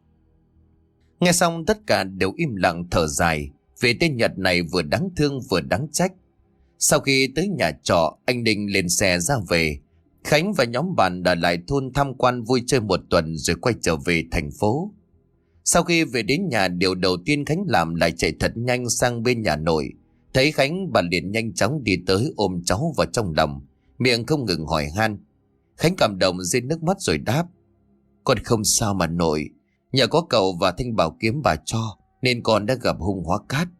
Nghe xong tất cả đều im lặng thở dài. Vì tên Nhật này vừa đáng thương vừa đáng trách. Sau khi tới nhà trọ, anh Ninh lên xe ra về. Khánh và nhóm bạn đã lại thôn tham quan vui chơi một tuần rồi quay trở về thành phố. Sau khi về đến nhà, điều đầu tiên Khánh làm là chạy thật nhanh sang bên nhà nội. Thấy Khánh, bà liền nhanh chóng đi tới ôm cháu vào trong lòng, miệng không ngừng hỏi han. Khánh cảm động rơi nước mắt rồi đáp: "Con không sao mà nội, nhờ có cậu và thanh bảo kiếm bà cho nên con đã gặp hung hóa cát."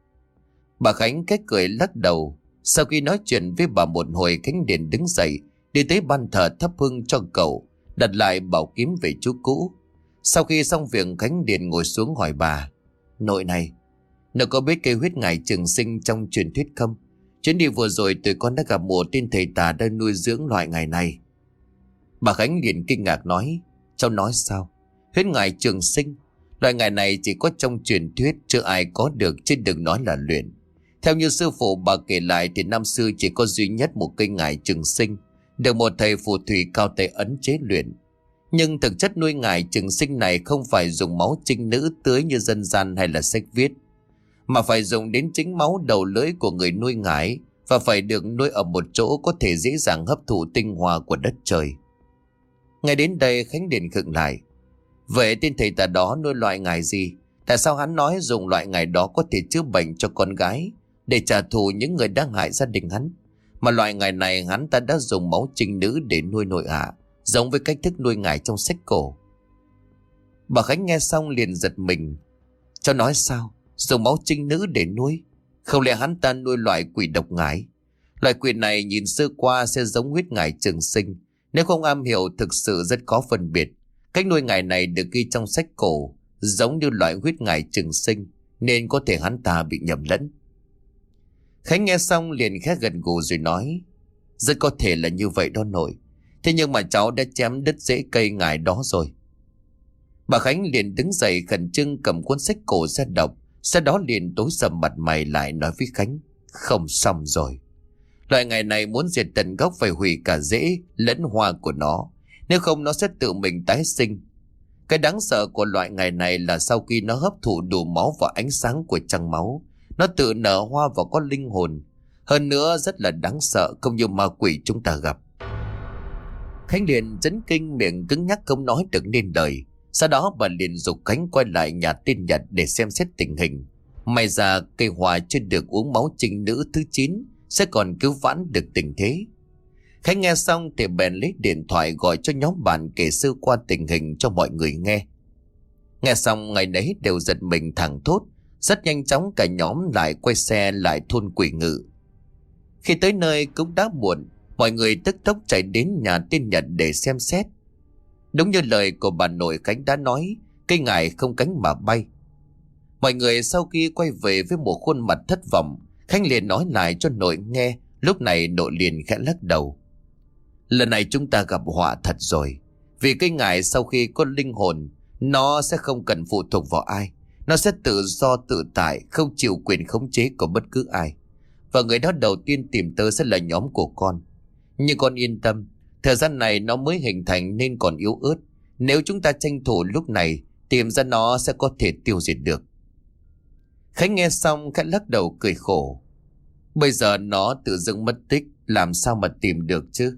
Bà Khánh cách cười lắc đầu. Sau khi nói chuyện với bà một hồi, Khánh liền đứng dậy đi tới ban thờ thắp hương cho cậu, đặt lại bảo kiếm về chỗ cũ. Sau khi xong việc, Khánh liền ngồi xuống hỏi bà: "Nội này, nội có biết cây huyết ngải trường sinh trong truyền thuyết không? Chuyến đi vừa rồi tụi con đã gặp một tên thầy tà đang nuôi dưỡng loại ngải này." Bà Khánh liền kinh ngạc nói: "Cháu nói sao? Huyết ngải trường sinh? Loại ngải này chỉ có trong truyền thuyết, chưa ai có được, chứ đừng nói là luyện. Theo như sư phụ bà kể lại thì năm xưa chỉ có duy nhất một cây ngải trường sinh được một thầy phù thủy cao tay ấn chế luyện. Nhưng thực chất nuôi ngải trường sinh này không phải dùng máu trinh nữ tưới như dân gian hay là sách viết, mà phải dùng đến chính máu đầu lưỡi của người nuôi ngải, và phải được nuôi ở một chỗ có thể dễ dàng hấp thụ tinh hoa của đất trời." Ngay đến đây Khánh liền khựng lại. Vậy tên thầy tà đó nuôi loại ngải gì? Tại sao hắn nói dùng loại ngải đó có thể chữa bệnh cho con gái để trả thù những người đang hại gia đình hắn? Mà loại ngải này hắn ta đã dùng máu trinh nữ để nuôi nội hạ, giống với cách thức nuôi ngải trong sách cổ. Bà Khánh nghe xong liền giật mình. "Cháu nói sao? Dùng máu trinh nữ để nuôi? Không lẽ hắn ta nuôi loại quỷ độc ngải? Loại quỷ này nhìn sơ qua sẽ giống huyết ngải trường sinh. Nếu không am hiểu thực sự rất khó phân biệt. Cách nuôi ngải này được ghi trong sách cổ giống như loại huyết ngải trường sinh, nên có thể hắn ta bị nhầm lẫn." Khánh nghe xong liền khẽ gật gù rồi nói: "Rất có thể là như vậy đó nội. Thế nhưng mà cháu đã chém đứt rễ cây ngải đó rồi." Bà Khánh liền đứng dậy khẩn trương cầm cuốn sách cổ ra đọc. Sau đó liền tối sầm mặt mày lại nói với Khánh: "Không, xong rồi. Loại ngải này muốn diệt tận gốc phải hủy cả rễ lẫn hoa của nó. Nếu không nó sẽ tự mình tái sinh. Cái đáng sợ của loại ngải này là sau khi nó hấp thụ đủ máu và ánh sáng của trăng máu, nó tự nở hoa và có linh hồn. Hơn nữa rất là đáng sợ, không như ma quỷ chúng ta gặp." Khánh liền chấn kinh, miệng cứng nhắc không nói được nên lời. Sau đó bà liền giục Khánh quay lại nhà tên Nhật để xem xét tình hình. May ra cây hoa chưa được uống máu trinh nữ thứ 9 sẽ còn cứu vãn được tình thế. Khánh nghe xong thì bèn lấy điện thoại gọi cho nhóm bạn kể sơ qua tình hình cho mọi người nghe. Nghe xong ngày đấy đều giật mình thẳng thốt. Rất nhanh chóng cả nhóm lại quay xe lại thôn Quỷ Ngự. Khi tới nơi cũng đã muộn, mọi người tức tốc chạy đến nhà tên Nhật để xem xét. Đúng như lời của bà nội Khánh đã nói, cây ngải không cánh mà bay. Mọi người sau khi quay về với một khuôn mặt thất vọng, Khánh liền nói lại cho nội nghe. Lúc này nội liền khẽ lắc đầu: "Lần này chúng ta gặp họa thật rồi. Vì cây ngải sau khi có linh hồn, nó sẽ không cần phụ thuộc vào ai. Nó sẽ tự do tự tại, không chịu quyền khống chế của bất cứ ai. Và người đó đầu tiên tìm tới sẽ là nhóm của con. Nhưng con yên tâm, thời gian này nó mới hình thành nên còn yếu ớt. Nếu chúng ta tranh thủ lúc này, tìm ra nó sẽ có thể tiêu diệt được." Khánh nghe xong khẽ lắc đầu cười khổ. Bây giờ nó tự dưng mất tích, làm sao mà tìm được chứ?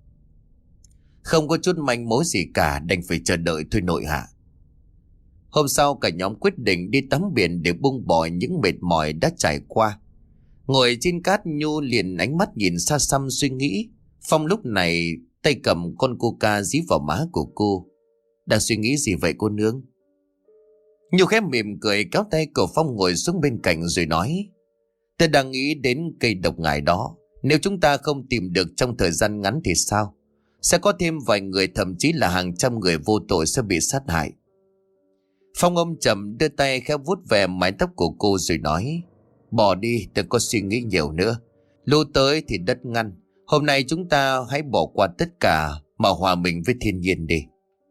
Không có chút manh mối gì cả, đành phải chờ đợi thôi nội hạ. Hôm sau cả nhóm quyết định đi tắm biển để buông bỏ những mệt mỏi đã trải qua. Ngồi trên cát, Nhu liền ánh mắt nhìn xa xăm suy nghĩ. Phong lúc này tay cầm con coca dí vào má của cô. "Đang suy nghĩ gì vậy cô nương?" Nhu khẽ mỉm cười kéo tay của Phong ngồi xuống bên cạnh rồi nói: "Tôi đang nghĩ đến cây độc ngải đó. Nếu chúng ta không tìm được trong thời gian ngắn thì sao? Sẽ có thêm vài người, thậm chí là hàng trăm người vô tội sẽ bị sát hại." Phong âm trầm đưa tay khẽ vuốt về mái tóc của cô rồi nói: "Bỏ đi, đừng có suy nghĩ nhiều nữa. Lũ tới thì đất ngăn. Hôm nay chúng ta hãy bỏ qua tất cả mà hòa mình với thiên nhiên đi."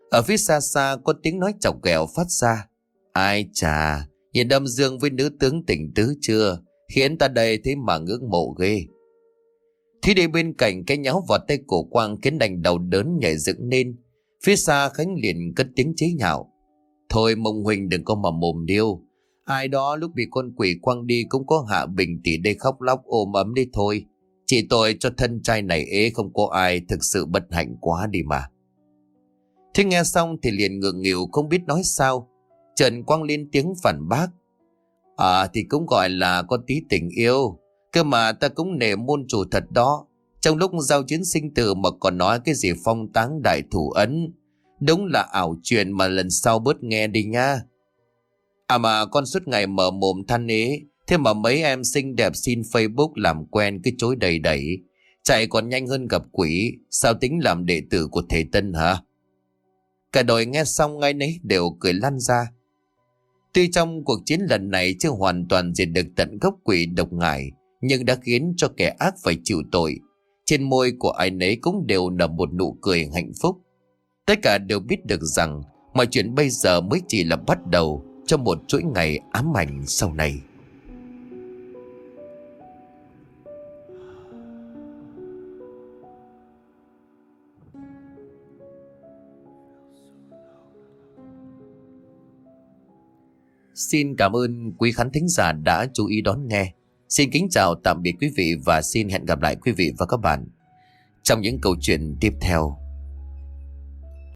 Ở phía xa xa có tiếng nói chọc ghẹo phát ra. Ai chà, nhìn Âm Dương với nữ tướng tình tứ chưa, khiến ta đây thế mà ngưỡng mộ ghê. Thúy đi bên cạnh cái nháo vào tay cổ Quang khiến đành đầu đớn nhảy dựng lên. Phía xa Khánh liền cất tiếng chế nhạo. Thôi Mông Huỳnh đừng có mà mồm điêu. Ai đó lúc bị con quỷ quăng đi cũng có hạ bình tỷ đây khóc lóc ôm ấm đi thôi. Chỉ tội cho thân trai này ế không có ai, thực sự bất hạnh quá đi mà. Thế nghe xong thì liền ngượng nghịu không biết nói sao. Trần Quang lên tiếng phản bác. Thì cũng gọi là có tí tình yêu. Cơ mà ta cũng nể môn chủ thật đó. Trong lúc giao chiến sinh tử mà còn nói cái gì phong táng đại thủ ấn. Đúng là ảo chuyện mà lần sau bớt nghe đi nha. Mà con suốt ngày mở mồm than ế. Thế mà mấy em xinh đẹp xin Facebook làm quen cái chối đầy đẩy. Chạy còn nhanh hơn gặp quỷ. Sao tính làm đệ tử của thầy Tân hả? Cả đội nghe xong ngay nấy đều cười lăn ra. Tuy trong cuộc chiến lần này chưa hoàn toàn diệt được tận gốc quỷ độc ngải, nhưng đã khiến cho kẻ ác phải chịu tội. Trên môi của ai nấy cũng đều nở một nụ cười hạnh phúc. Tất cả đều biết được rằng mọi chuyện bây giờ mới chỉ là bắt đầu cho một chuỗi ngày ám ảnh sau này. Xin cảm ơn quý khán thính giả đã chú ý đón nghe. Xin kính chào tạm biệt quý vị và xin hẹn gặp lại quý vị và các bạn trong những câu chuyện tiếp theo.